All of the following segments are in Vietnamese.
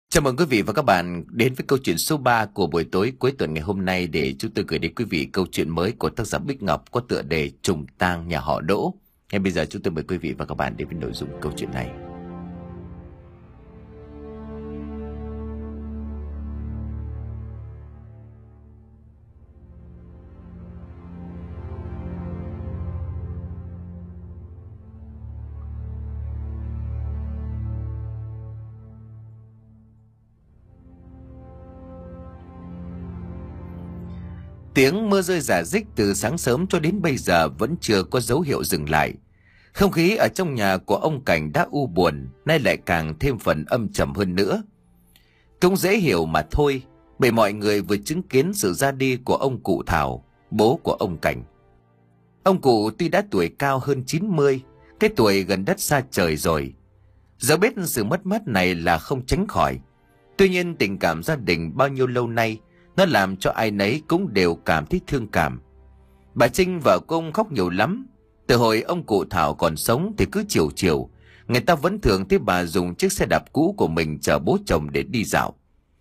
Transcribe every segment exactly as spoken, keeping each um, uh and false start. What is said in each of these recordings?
Chào mừng quý vị và các bạn đến với câu chuyện số ba của buổi tối cuối tuần ngày hôm nay, để chúng tôi gửi đến quý vị câu chuyện mới của tác giả Bích Ngọc có tựa đề Trùng tang nhà họ Đỗ. Ngay bây giờ chúng tôi mời quý vị và các bạn đến với nội dung câu chuyện này. Tiếng mưa rơi rả rích từ sáng sớm cho đến bây giờ vẫn chưa có dấu hiệu dừng lại. Không khí ở trong nhà của ông Cảnh đã u buồn, nay lại càng thêm phần âm trầm hơn nữa. Cũng dễ hiểu mà thôi, bởi mọi người vừa chứng kiến sự ra đi của ông cụ Thảo, bố của ông Cảnh. Ông cụ tuy đã tuổi cao hơn chín mươi, cái tuổi gần đất xa trời rồi. Giờ biết sự mất mát này là không tránh khỏi. Tuy nhiên tình cảm gia đình bao nhiêu lâu nay, nó làm cho ai nấy cũng đều cảm thấy thương cảm. Bà Trinh vợ của ông khóc nhiều lắm. Từ hồi ông cụ Thảo còn sống thì cứ chiều chiều, người ta vẫn thường thấy bà dùng chiếc xe đạp cũ của mình chở bố chồng để đi dạo.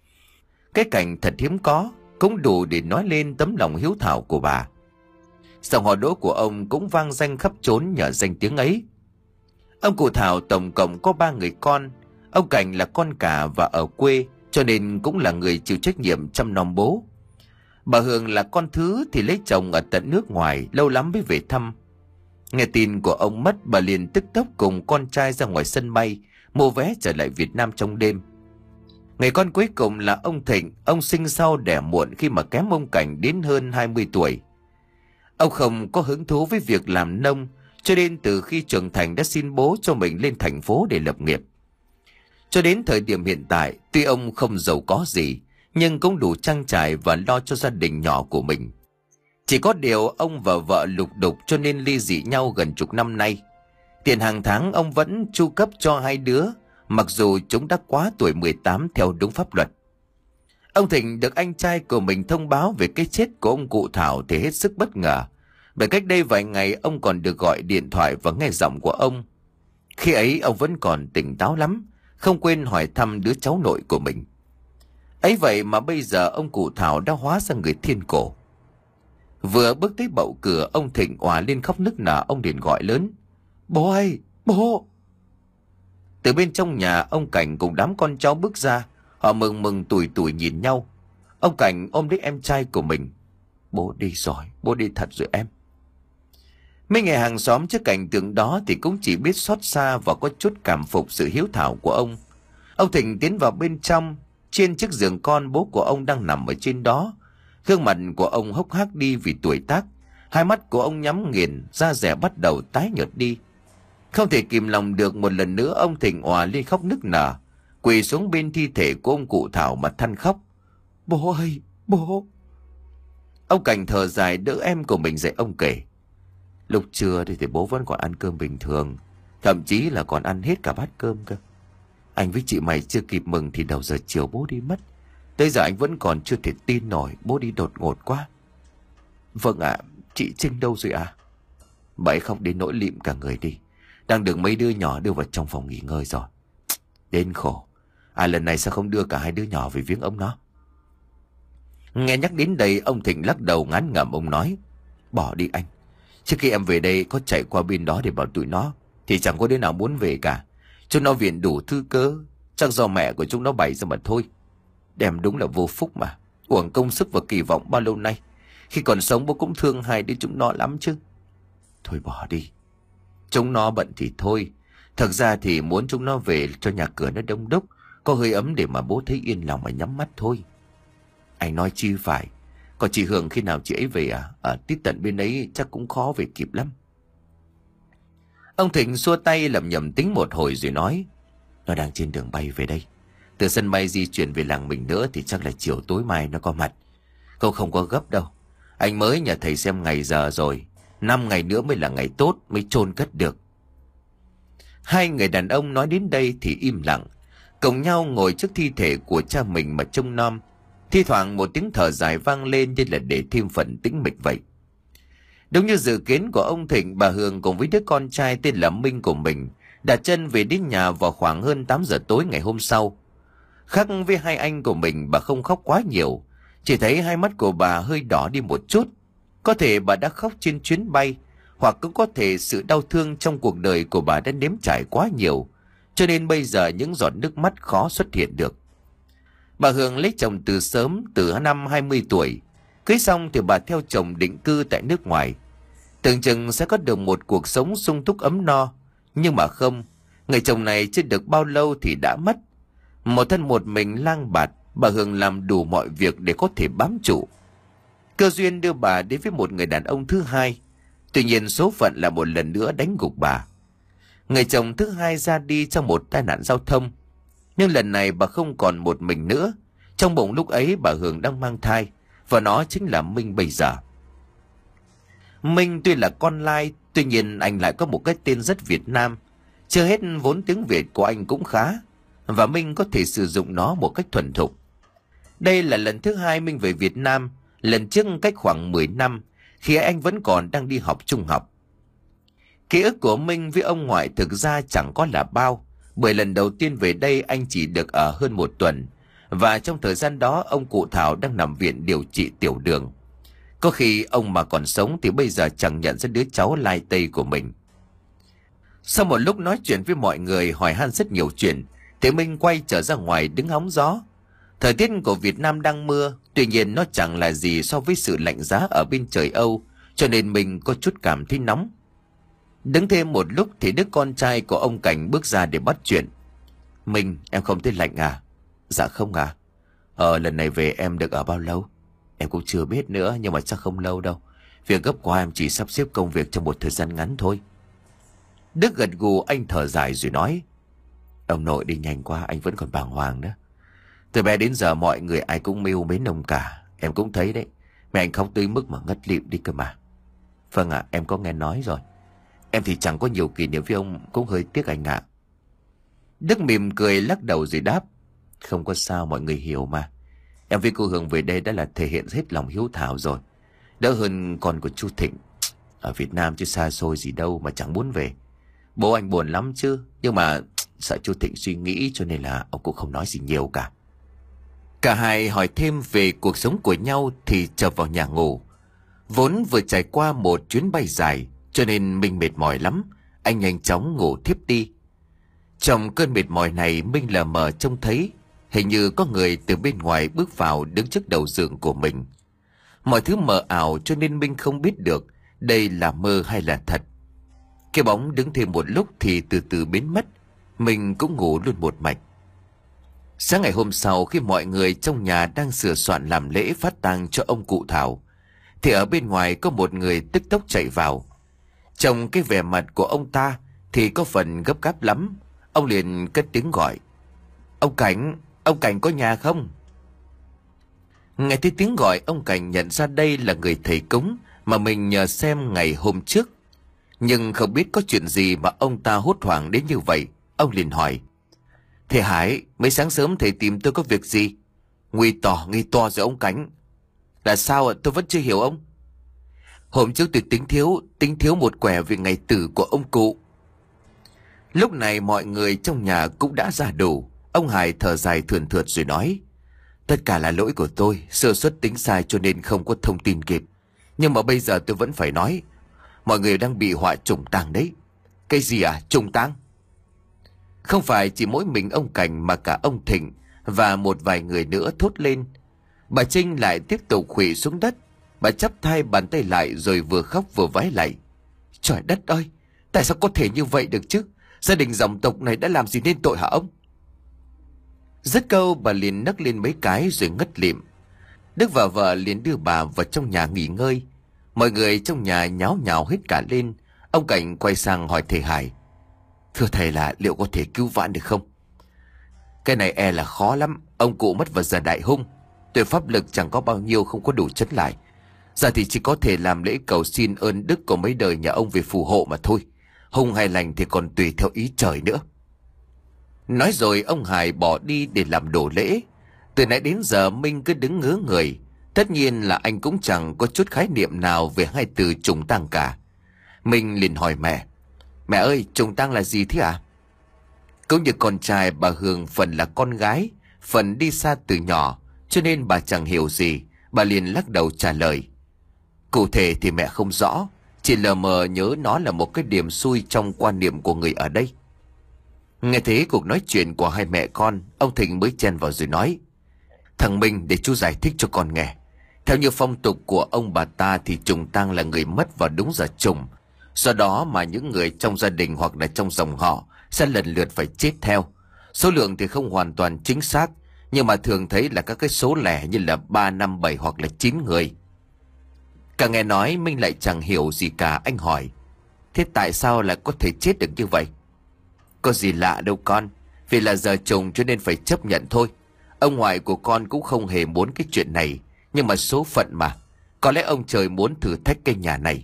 Cái cảnh thật hiếm có, cũng đủ để nói lên tấm lòng hiếu thảo của bà. Dòng họ Đỗ của ông cũng vang danh khắp chốn nhờ danh tiếng ấy. Ông cụ Thảo tổng cộng có ba người con. Ông Cảnh là con cả và ở quê, cho nên cũng là người chịu trách nhiệm chăm nom bố. Bà Hường là con thứ thì lấy chồng ở tận nước ngoài, lâu lắm mới về thăm. Nghe tin của ông mất, bà liền tức tốc cùng con trai ra ngoài sân bay, mua vé trở lại Việt Nam trong đêm. Người con cuối cùng là ông Thịnh, ông sinh sau đẻ muộn khi mà kém ông Cảnh đến hơn hai mươi tuổi. Ông không có hứng thú với việc làm nông, cho nên từ khi trưởng thành đã xin bố cho mình lên thành phố để lập nghiệp. Cho đến thời điểm hiện tại, tuy ông không giàu có gì, nhưng cũng đủ trang trải và lo cho gia đình nhỏ của mình. Chỉ có điều ông và vợ lục đục cho nên ly dị nhau gần chục năm nay. Tiền hàng tháng ông vẫn chu cấp cho hai đứa, mặc dù chúng đã quá tuổi mười tám theo đúng pháp luật. Ông Thịnh được anh trai của mình thông báo về cái chết của ông cụ Thảo thì hết sức bất ngờ. Bởi cách đây vài ngày ông còn được gọi điện thoại và nghe giọng của ông. Khi ấy ông vẫn còn tỉnh táo lắm, không quên hỏi thăm đứa cháu nội của mình. Ấy vậy mà bây giờ ông cụ Thảo đã hóa ra người thiên cổ. Vừa bước tới bậu cửa, ông Thịnh òa lên khóc nức nở. Ông liền gọi lớn: "Bố ơi, bố!" Từ bên trong nhà, ông Cảnh cùng đám con cháu bước ra. Họ mừng mừng tủi tủi nhìn nhau. Ông Cảnh ôm lấy em trai của mình: "Bố đi rồi, bố đi thật rồi em." Mấy người hàng xóm trước cảnh tượng đó thì cũng chỉ biết xót xa và có chút cảm phục sự hiếu thảo của ông. Ông Thịnh tiến vào bên trong. Trên chiếc giường con, bố của ông đang nằm ở trên đó. Gương mặt của ông hốc hác đi vì tuổi tác. Hai mắt của ông nhắm nghiền, da dẻ bắt đầu tái nhợt đi. Không thể kìm lòng được, một lần nữa ông Thịnh òa lên khóc nức nở, quỳ xuống bên thi thể của ông cụ Thảo mà than khóc: "Bố ơi, bố!" Ông Cảnh thở dài đỡ em của mình dậy. Ông kể: "Lúc trưa thì, thì bố vẫn còn ăn cơm bình thường, thậm chí là còn ăn hết cả bát cơm cơ. Anh với chị mày chưa kịp mừng thì đầu giờ chiều bố đi mất. Tới giờ anh vẫn còn chưa thể tin nổi, bố đi đột ngột quá." "Vâng ạ, à, chị Trinh đâu rồi à?" "Bà ấy khóc đến nỗi lịm cả người đi, đang được mấy đứa nhỏ đưa vào trong phòng nghỉ ngơi rồi." "Đến khổ. À, lần này sao không đưa cả hai đứa nhỏ về viếng ông nó?" Nghe nhắc đến đây, ông Thịnh lắc đầu ngán ngẩm. Ông nói: "Bỏ đi anh. Trước khi em về đây có chạy qua bên đó để bảo tụi nó thì chẳng có đứa nào muốn về cả. Chúng nó viện đủ thư cớ, chắc do mẹ của chúng nó bày ra mà thôi. Đem đúng là vô phúc mà, uổng công sức và kỳ vọng bao lâu nay. Khi còn sống bố cũng thương hai đứa chúng nó lắm chứ." "Thôi bỏ đi. Chúng nó bận thì thôi. Thật ra thì muốn chúng nó về cho nhà cửa nó đông đúc, có hơi ấm để mà bố thấy yên lòng mà nhắm mắt thôi." "Anh nói chi phải. Còn chị Hường khi nào chị ấy về à? Ở tít tận bên ấy chắc cũng khó về kịp lắm." Ông Thịnh xua tay lẩm nhẩm tính một hồi rồi nói: "Nó đang trên đường bay về đây. Từ sân bay di chuyển về làng mình nữa thì chắc là chiều tối mai nó có mặt. Cậu không có gấp đâu. Anh mới nhờ thầy xem ngày giờ rồi. Năm ngày nữa mới là ngày tốt, mới chôn cất được." Hai người đàn ông nói đến đây thì im lặng, cùng nhau ngồi trước thi thể của cha mình mà trông nom. Thi thoảng một tiếng thở dài vang lên như là để thêm phần tĩnh mịch vậy. Đúng như dự kiến của ông Thịnh, bà Hường cùng với đứa con trai tên là Minh của mình đặt chân về đến nhà vào khoảng hơn tám giờ tối ngày hôm sau. Khác với hai anh của mình, bà không khóc quá nhiều, chỉ thấy hai mắt của bà hơi đỏ đi một chút. Có thể bà đã khóc trên chuyến bay, hoặc cũng có thể sự đau thương trong cuộc đời của bà đã nếm trải quá nhiều, cho nên bây giờ những giọt nước mắt khó xuất hiện được. Bà Hương lấy chồng từ sớm, từ năm hai mươi tuổi. Cưới xong thì bà theo chồng định cư tại nước ngoài, tưởng chừng sẽ có được một cuộc sống sung túc ấm no. Nhưng mà không, người chồng này chưa được bao lâu thì đã mất. Một thân một mình lang bạt, bà Hương làm đủ mọi việc để có thể bám trụ. Cơ duyên đưa bà đến với một người đàn ông thứ hai. Tuy nhiên số phận là một lần nữa đánh gục bà. Người chồng thứ hai ra đi trong một tai nạn giao thông. Nhưng lần này bà không còn một mình nữa. Trong bụng lúc ấy bà Hương đang mang thai, và nó chính là Minh bây giờ. Minh tuy là con lai, tuy nhiên anh lại có một cái tên rất Việt Nam. Chưa hết vốn tiếng Việt của anh cũng khá, và Minh có thể sử dụng nó một cách thuần thục. Đây là lần thứ hai Minh về Việt Nam, lần trước cách khoảng mười năm, khi anh vẫn còn đang đi học trung học. Ký ức của Minh với ông ngoại thực ra chẳng có là bao, bởi lần đầu tiên về đây anh chỉ được ở hơn một tuần, và trong thời gian đó ông cụ Thảo đang nằm viện điều trị tiểu đường. Có khi ông mà còn sống thì bây giờ chẳng nhận ra đứa cháu lai tây của mình. Sau một lúc nói chuyện với mọi người, hỏi han rất nhiều chuyện, thì Minh quay trở ra ngoài đứng hóng gió. Thời tiết của Việt Nam đang mưa, tuy nhiên nó chẳng là gì so với sự lạnh giá ở bên trời Âu, cho nên mình có chút cảm thấy nóng. Đứng thêm một lúc thì đứa con trai của ông Cảnh bước ra để bắt chuyện. Minh, em không thấy lạnh à? Dạ không à. Ờ, lần này về em được ở bao lâu? Em cũng chưa biết nữa, nhưng mà chắc không lâu đâu. Việc gấp quá, em chỉ sắp xếp công việc trong một thời gian ngắn thôi. Đức gật gù, anh thở dài rồi nói. Ông nội đi nhanh quá, anh vẫn còn bàng hoàng nữa. Từ bé đến giờ mọi người ai cũng mêu mến ông cả. Em cũng thấy đấy. Mẹ anh khóc tới mức mà ngất lịm đi cơ mà. Vâng ạ, em có nghe nói rồi. Em thì chẳng có nhiều kỷ niệm với ông, cũng hơi tiếc anh ạ. Đức mỉm cười lắc đầu rồi đáp. Không có sao, mọi người hiểu mà. Em với cô Hương về đây đã là thể hiện hết lòng hiếu thảo rồi. Đỡ hơn con của chú Thịnh. Ở Việt Nam chứ xa xôi gì đâu mà chẳng muốn về. Bố anh buồn lắm chứ, nhưng mà sợ chú Thịnh suy nghĩ cho nên là ông cũng không nói gì nhiều cả. Cả hai hỏi thêm về cuộc sống của nhau thì trở vào nhà ngủ. Vốn vừa trải qua một chuyến bay dài, cho nên Minh mệt mỏi lắm. Anh nhanh chóng ngủ thiếp đi. Trong cơn mệt mỏi này, Minh lờ mờ trông thấy hình như có người từ bên ngoài bước vào đứng trước đầu giường của mình. Mọi thứ mờ ảo cho nên Minh không biết được đây là mơ hay là thật. Cái bóng đứng thêm một lúc thì từ từ biến mất. Mình cũng ngủ luôn một mạch. Sáng ngày hôm sau, khi mọi người trong nhà đang sửa soạn làm lễ phát tang cho ông cụ Thảo, thì ở bên ngoài có một người tức tốc chạy vào. Trong cái vẻ mặt của ông ta thì có phần gấp gáp lắm. Ông liền cất tiếng gọi. Ông Cảnh, ông Cảnh có nhà không? Nghe thấy tiếng gọi, ông Cảnh nhận ra đây là người thầy cúng mà mình nhờ xem ngày hôm trước. Nhưng không biết có chuyện gì mà ông ta hốt hoảng đến như vậy. Ông liền hỏi. Thầy Hải, mấy sáng sớm thầy tìm tôi có việc gì? Nguy tỏ, nguy to rồi ông Cảnh. Là sao ạ? Tôi vẫn chưa hiểu ông. Hôm trước tôi tính thiếu, tính thiếu một quẻ về ngày tử của ông cụ. Lúc này mọi người trong nhà cũng đã ra đủ. Ông Hải thở dài thườn thượt rồi nói. Tất cả là lỗi của tôi, sơ suất tính sai cho nên không có thông tin kịp. Nhưng mà bây giờ tôi vẫn phải nói. Mọi người đang bị họa trùng tang đấy. Cái gì à? Trùng tang? Không phải chỉ mỗi mình ông Cảnh mà cả ông Thịnh và một vài người nữa thốt lên. Bà Trinh lại tiếp tục khuỵu xuống đất. Bà chắp tay bàn tay lại rồi vừa khóc vừa vái lại. Trời đất ơi, tại sao có thể như vậy được chứ? Gia đình dòng tộc này đã làm gì nên tội hả ông? Dứt câu bà liền nấc lên mấy cái rồi ngất lịm. Đức và vợ liền đưa bà vào trong nhà nghỉ ngơi. Mọi người trong nhà nháo nhào hết cả lên. Ông Cảnh quay sang hỏi thầy Hải. Thưa thầy, là liệu có thể cứu vãn được không? Cái này e là khó lắm. Ông cụ mất vào giờ đại hung. Tuổi pháp lực chẳng có bao nhiêu, không có đủ chấn lại. Giờ thì chỉ có thể làm lễ cầu xin ơn đức của mấy đời nhà ông về phù hộ mà thôi. Hung hay lành thì còn tùy theo ý trời nữa. Nói rồi ông Hải bỏ đi để làm đồ lễ. Từ nãy đến giờ Minh cứ đứng ngớ người. Tất nhiên là anh cũng chẳng có chút khái niệm nào về hai từ trùng tang cả. Minh liền hỏi mẹ. Mẹ ơi, trùng tang là gì thế ạ? À? Cũng như con trai, bà Hương phần là con gái, phần đi xa từ nhỏ, cho nên bà chẳng hiểu gì. Bà liền lắc đầu trả lời: Cụ thể thì mẹ không rõ, chỉ lờ mờ nhớ nó là một cái điểm xui trong quan niệm của người ở đây. Nghe thấy cuộc nói chuyện của hai mẹ con, ông Thịnh mới chen vào rồi nói: Thằng Minh, để chú giải thích cho con nghe. Theo như phong tục của ông bà ta thì trùng tang là người mất vào đúng giờ trùng. Do đó mà những người trong gia đình hoặc là trong dòng họ sẽ lần lượt phải chết theo. Số lượng thì không hoàn toàn chính xác, nhưng mà thường thấy là các cái số lẻ như là ba, năm, bảy hoặc là chín người. Càng nghe nói Minh lại chẳng hiểu gì cả, anh hỏi: Thế tại sao lại có thể chết được như vậy? Có gì lạ đâu con, vì là giờ trùng cho nên phải chấp nhận thôi. Ông ngoại của con cũng không hề muốn cái chuyện này, nhưng mà số phận mà. Có lẽ ông trời muốn thử thách cái nhà này.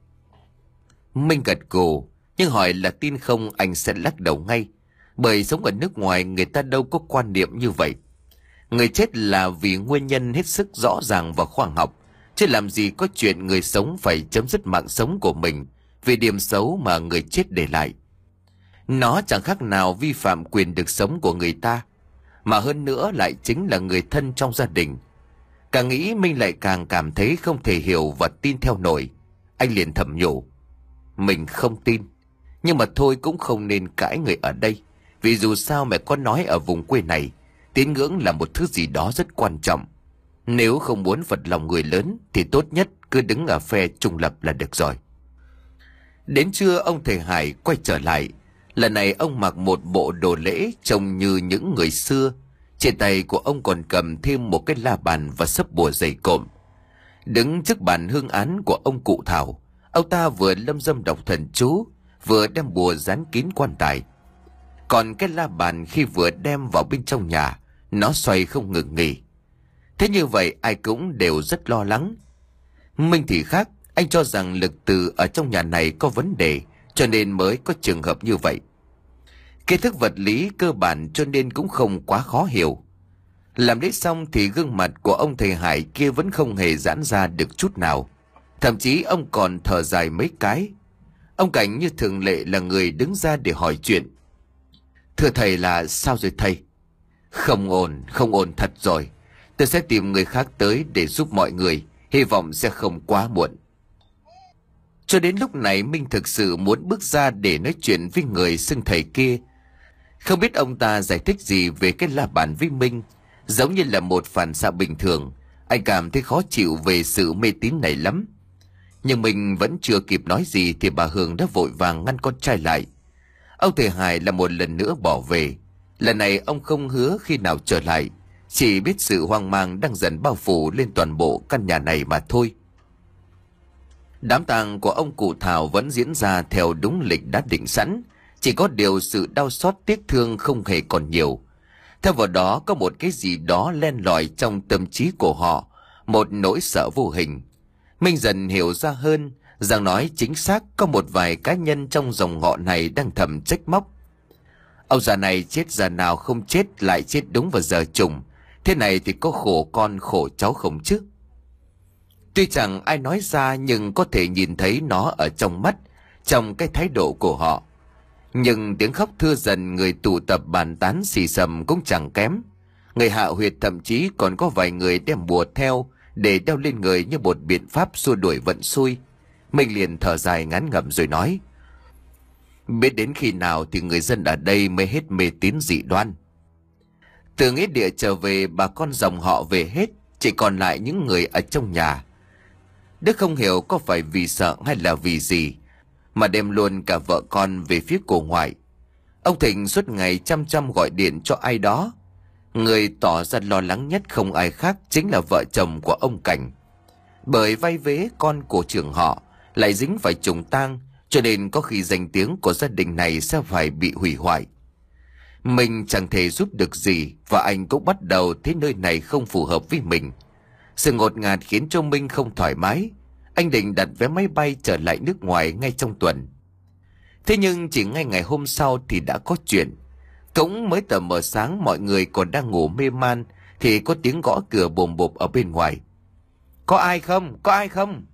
Minh gật gù, nhưng hỏi là tin không anh sẽ lắc đầu ngay. Bởi sống ở nước ngoài người ta đâu có quan niệm như vậy. Người chết là vì nguyên nhân hết sức rõ ràng và khoa học, chứ làm gì có chuyện người sống phải chấm dứt mạng sống của mình vì điểm xấu mà người chết để lại. Nó chẳng khác nào vi phạm quyền được sống của người ta, mà hơn nữa lại chính là người thân trong gia đình. Càng nghĩ Minh lại càng cảm thấy không thể hiểu và tin theo nổi. Anh liền thầm nhủ: Mình không tin, nhưng mà thôi cũng không nên cãi người ở đây. Vì dù sao mẹ có nói ở vùng quê này, tín ngưỡng là một thứ gì đó rất quan trọng. Nếu không muốn phật lòng người lớn thì tốt nhất cứ đứng ở phe trung lập là được rồi. Đến trưa ông thầy Hải quay trở lại. Lần này ông mặc một bộ đồ lễ trông như những người xưa. Trên tay của ông còn cầm thêm một cái la bàn và sấp bùa dày cộm. Đứng trước bàn hương án của ông cụ Thảo, ông ta vừa lâm dâm đọc thần chú, vừa đem bùa dán kín quan tài. Còn cái la bàn khi vừa đem vào bên trong nhà, nó xoay không ngừng nghỉ. Thế như vậy ai cũng đều rất lo lắng. Minh thì khác, anh cho rằng lực từ ở trong nhà này có vấn đề, cho nên mới có trường hợp như vậy. Kiến thức vật lý cơ bản cho nên cũng không quá khó hiểu. Làm lễ xong thì gương mặt của ông thầy Hải kia vẫn không hề giãn ra được chút nào. Thậm chí ông còn thở dài mấy cái. Ông Cảnh như thường lệ là người đứng ra để hỏi chuyện. Thưa thầy, là sao rồi thầy? Không ổn, không ổn thật rồi. Tôi sẽ tìm người khác tới để giúp mọi người, hy vọng sẽ không quá muộn. Cho đến lúc này Minh thực sự muốn bước ra để nói chuyện với người xưng thầy kia. Không biết ông ta giải thích gì về cái la bàn với Minh. Giống như là một phản xạ bình thường, anh cảm thấy khó chịu về sự mê tín này lắm. Nhưng mình vẫn chưa kịp nói gì thì bà Hương đã vội vàng ngăn con trai lại. Ông thầy Hải là một lần nữa bỏ về. Lần này ông không hứa khi nào trở lại, chỉ biết sự hoang mang đang dần bao phủ lên toàn bộ căn nhà này mà thôi. Đám tang của ông cụ Thảo vẫn diễn ra theo đúng lịch đã định sẵn, chỉ có điều sự đau xót tiếc thương không hề còn nhiều. Theo vào đó có một cái gì đó len lỏi trong tâm trí của họ, một nỗi sợ vô hình. Minh dần hiểu ra hơn rằng nói chính xác có một vài cá nhân trong dòng họ này đang thầm trách móc. Ông già này chết già nào không chết lại chết đúng vào giờ trùng, thế này thì có khổ con khổ cháu không chứ? Tuy chẳng ai nói ra nhưng có thể nhìn thấy nó ở trong mắt, trong cái thái độ của họ. Nhưng tiếng khóc thưa dần, người tụ tập bàn tán xì xầm cũng chẳng kém. Người hạ huyệt thậm chí còn có vài người đem bùa theo để đeo lên người như một biện pháp xua đuổi vận xui. Mình liền thở dài ngán ngẩm rồi nói: Biết đến khi nào thì người dân ở đây mới hết mê tín dị đoan. Từ nghĩa địa trở về, bà con dòng họ về hết, chỉ còn lại những người ở trong nhà. Đức không hiểu có phải vì sợ hay là vì gì mà đem luôn cả vợ con về phía cổ ngoại. Ông Thịnh suốt ngày chăm chăm gọi điện cho ai đó. Người tỏ ra lo lắng nhất không ai khác chính là vợ chồng của ông Cảnh. Bởi vai vế con của trưởng họ lại dính phải trùng tang, cho nên có khi danh tiếng của gia đình này sẽ phải bị hủy hoại. Mình chẳng thể giúp được gì, và anh cũng bắt đầu thấy nơi này không phù hợp với mình. Sự ngột ngạt khiến cho Minh không thoải mái. Anh định đặt vé máy bay trở lại nước ngoài ngay trong tuần. Thế nhưng chỉ ngay ngày hôm sau thì đã có chuyện. Cũng mới tờ mờ sáng, mọi người còn đang ngủ mê man thì có tiếng gõ cửa bồm bộp ở bên ngoài. Có ai không? Có ai không?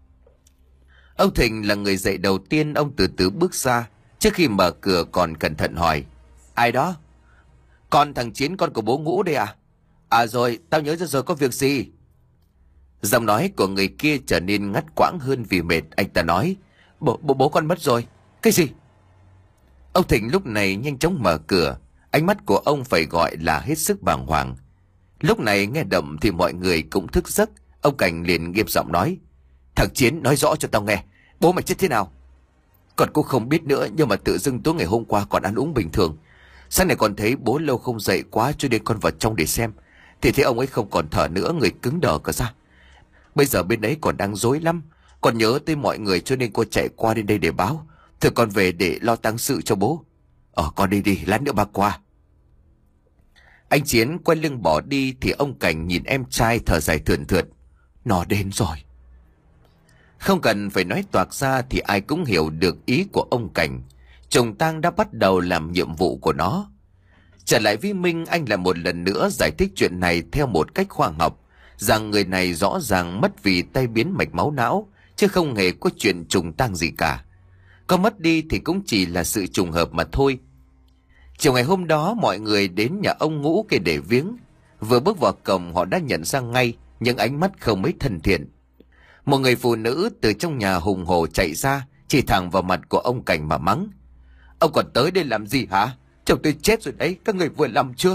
Ông Thịnh là người dậy đầu tiên. Ông từ từ bước ra, trước khi mở cửa còn cẩn thận hỏi: Ai đó? Con thằng Chiến, con của bố Ngũ đây à? À rồi, tao nhớ ra rồi, có việc gì? Giọng nói của người kia trở nên ngắt quãng hơn vì mệt. Anh ta nói, bố, bố, bố con mất rồi. Cái gì? Ông Thịnh lúc này nhanh chóng mở cửa. Ánh mắt của ông phải gọi là hết sức bàng hoàng. Lúc này nghe động thì mọi người cũng thức giấc. Ông Cảnh liền nghiêm giọng nói, thằng Chiến, nói rõ cho tao nghe, bố mày chết thế nào? Con cũng không biết nữa, nhưng mà tự dưng tối ngày hôm qua còn ăn uống bình thường. Sáng này còn thấy bố lâu không dậy quá, cho nên con vào trong để xem. Thì thấy ông ấy không còn thở nữa, người cứng đờ cả ra. Bây giờ bên đấy còn đang rối lắm. Con nhớ tới mọi người cho nên cô chạy qua đến đây để báo. Thôi con về để lo tang sự cho bố. Ờ con đi đi, lát nữa bà qua. Anh Chiến quay lưng bỏ đi thì ông Cảnh nhìn em trai thở dài thườn thượt. Nó đến rồi. Không cần phải nói toạc ra thì ai cũng hiểu được ý của ông Cảnh. Trùng tang đã bắt đầu làm nhiệm vụ của nó. Trở lại với Minh, anh lại một lần nữa giải thích chuyện này theo một cách khoa học, rằng người này rõ ràng mất vì tai biến mạch máu não, chứ không hề có chuyện trùng tang gì cả. Có mất đi thì cũng chỉ là sự trùng hợp mà thôi. Chiều ngày hôm đó, mọi người đến nhà ông Ngũ kia để viếng. Vừa bước vào cổng họ đã nhận ra ngay những ánh mắt không mấy thân thiện. Một người phụ nữ từ trong nhà hùng hổ chạy ra, chỉ thẳng vào mặt của ông Cảnh mà mắng. Ông còn tới đây làm gì hả? Chồng tôi chết rồi đấy, các người vừa làm chưa?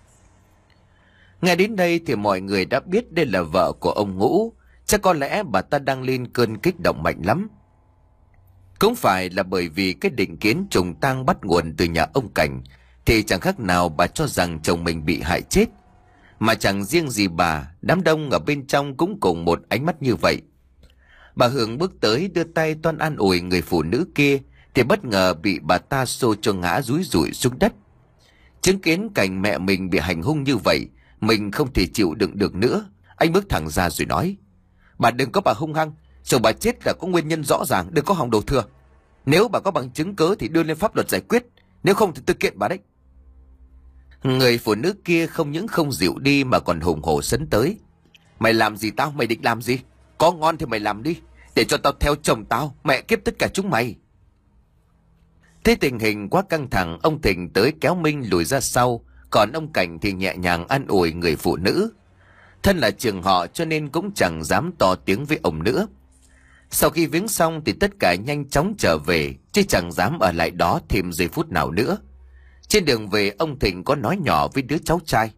Nghe đến đây thì mọi người đã biết đây là vợ của ông Ngũ. Chắc có lẽ bà ta đang lên cơn kích động mạnh lắm. Cũng phải là bởi vì cái định kiến trùng tang bắt nguồn từ nhà ông Cảnh, thì chẳng khác nào bà cho rằng chồng mình bị hại chết. Mà chẳng riêng gì bà, đám đông ở bên trong cũng cùng một ánh mắt như vậy. Bà Hương bước tới đưa tay toan an ủi người phụ nữ kia, thì bất ngờ bị bà ta xô cho ngã rúi rủi xuống đất. Chứng kiến cảnh mẹ mình bị hành hung như vậy, mình không thể chịu đựng được nữa. Anh bước thẳng ra rồi nói, bà đừng có bà hung hăng, rồi bà chết là có nguyên nhân rõ ràng, đừng có hòng đổ thừa. Nếu bà có bằng chứng cớ thì đưa lên pháp luật giải quyết, nếu không thì tôi kiện bà đấy. Người phụ nữ kia không những không dịu đi mà còn hùng hổ sấn tới. Mày làm gì tao? Mày định làm gì? Có ngon thì mày làm đi, để cho tao theo chồng tao, mẹ kiếp tất cả chúng mày. Thế tình hình quá căng thẳng, ông Thịnh tới kéo Minh lùi ra sau, còn ông Cảnh thì nhẹ nhàng an ủi người phụ nữ. Thân là trường họ cho nên cũng chẳng dám to tiếng với ông nữa. Sau khi viếng xong thì tất cả nhanh chóng trở về, chứ chẳng dám ở lại đó thêm giây phút nào nữa. Trên đường về, ông Thịnh có nói nhỏ với đứa cháu trai.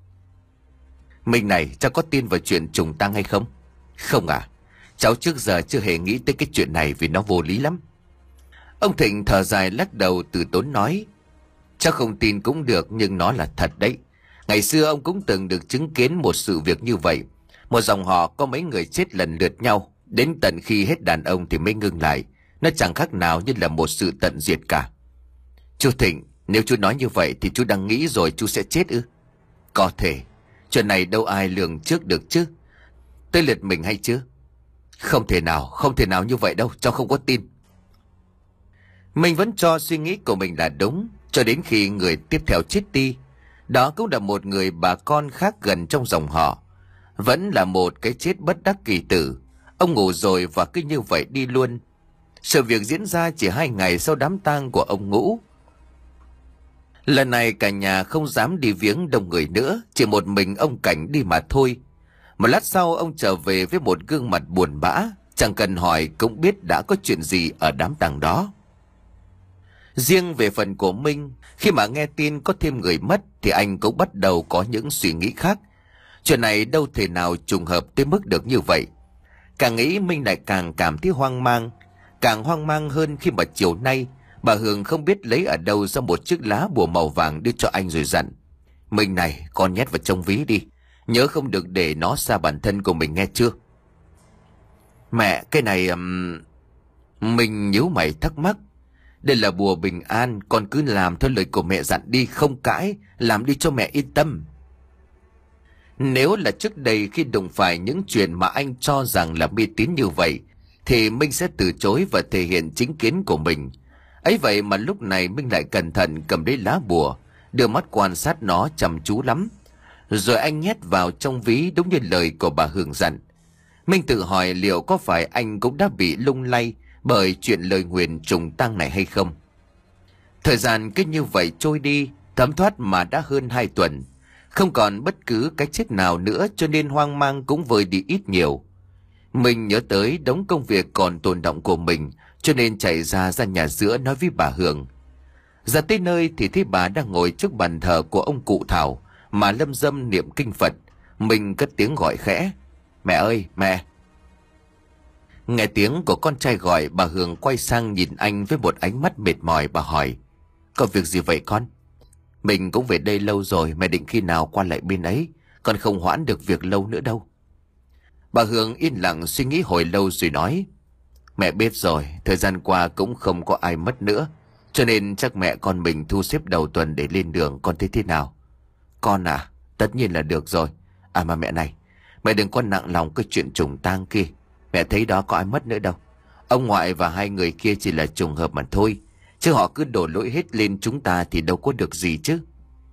Minh này, cháu có tin vào chuyện trùng tang hay không? Không à, cháu trước giờ chưa hề nghĩ tới cái chuyện này vì nó vô lý lắm. Ông Thịnh thở dài lắc đầu từ tốn nói, cháu không tin cũng được, nhưng nó là thật đấy. Ngày xưa ông cũng từng được chứng kiến một sự việc như vậy. Một dòng họ có mấy người chết lần lượt nhau, đến tận khi hết đàn ông thì mới ngưng lại. Nó chẳng khác nào như là một sự tận diệt cả. Chú Thịnh, nếu chú nói như vậy thì chú đang nghĩ rồi chú sẽ chết ư? Có thể. Chuyện này đâu ai lường trước được chứ. Tới lượt mình hay chứ? Không thể nào, không thể nào như vậy đâu, cháu không có tin. Mình vẫn cho suy nghĩ của mình là đúng, cho đến khi người tiếp theo chết đi. Đó cũng là một người bà con khác gần trong dòng họ. Vẫn là một cái chết bất đắc kỳ tử. Ông ngủ rồi và cứ như vậy đi luôn. Sự việc diễn ra chỉ hai ngày sau đám tang của ông Ngũ. Lần này cả nhà không dám đi viếng đông người nữa, chỉ một mình ông Cảnh đi mà thôi. Một lát sau ông trở về với một gương mặt buồn bã, chẳng cần hỏi cũng biết đã có chuyện gì ở đám tang đó. Riêng về phần của Minh, khi mà nghe tin có thêm người mất thì anh cũng bắt đầu có những suy nghĩ khác. Chuyện này đâu thể nào trùng hợp tới mức được như vậy. Càng nghĩ Minh lại càng cảm thấy hoang mang. Càng hoang mang hơn khi mà chiều nay bà Hương không biết lấy ở đâu ra một chiếc lá bùa màu vàng đưa cho anh rồi dặn, Minh này, con nhét vào trong ví đi, nhớ không được để nó xa bản thân của mình nghe chưa? Mẹ, cái này... Um... Mình nhíu mày thắc mắc. Đây là bùa bình an, con cứ làm theo lời của mẹ dặn đi, không cãi, làm đi cho mẹ yên tâm. Nếu là trước đây khi đụng phải những chuyện mà anh cho rằng là mê tín như vậy, thì Minh sẽ từ chối và thể hiện chính kiến của mình. Ấy vậy mà lúc này Minh lại cẩn thận cầm lấy lá bùa, đưa mắt quan sát nó chăm chú lắm. Rồi anh nhét vào trong ví đúng như lời của bà Hương dặn. Minh tự hỏi liệu có phải anh cũng đã bị lung lay bởi chuyện lời nguyền trùng tang này hay không. Thời gian cứ như vậy trôi đi, Thấm thoát mà đã hơn hai tuần, không còn bất cứ cái chết nào nữa, cho nên hoang mang cũng vơi đi ít nhiều. Mình nhớ tới đống công việc còn tồn đọng của mình, cho nên chạy ra ra nhà giữa nói với bà Hường. Ra tới nơi thì thấy bà đang ngồi trước bàn thờ của ông cụ Thảo mà lâm dâm niệm kinh Phật. Mình cất tiếng gọi khẽ: "Mẹ ơi, mẹ!" Nghe tiếng của con trai gọi, bà Hường quay sang nhìn anh với một ánh mắt mệt mỏi. Bà hỏi: "Có việc gì vậy con?" "Mình cũng về đây lâu rồi, mẹ định khi nào qua lại bên ấy, con không hoãn được việc lâu nữa đâu." Bà Hương yên lặng suy nghĩ hồi lâu rồi nói: "Mẹ biết rồi, thời gian qua cũng không có ai mất nữa, cho nên chắc mẹ con mình thu xếp đầu tuần để lên đường, con thấy thế nào?" "Con à, tất nhiên là được rồi. À mà mẹ này, mẹ đừng có nặng lòng cái chuyện trùng tang kia. Mẹ thấy đó có ai mất nữa đâu. Ông ngoại và hai người kia chỉ là trùng hợp mà thôi, chứ họ cứ đổ lỗi hết lên chúng ta thì đâu có được gì chứ."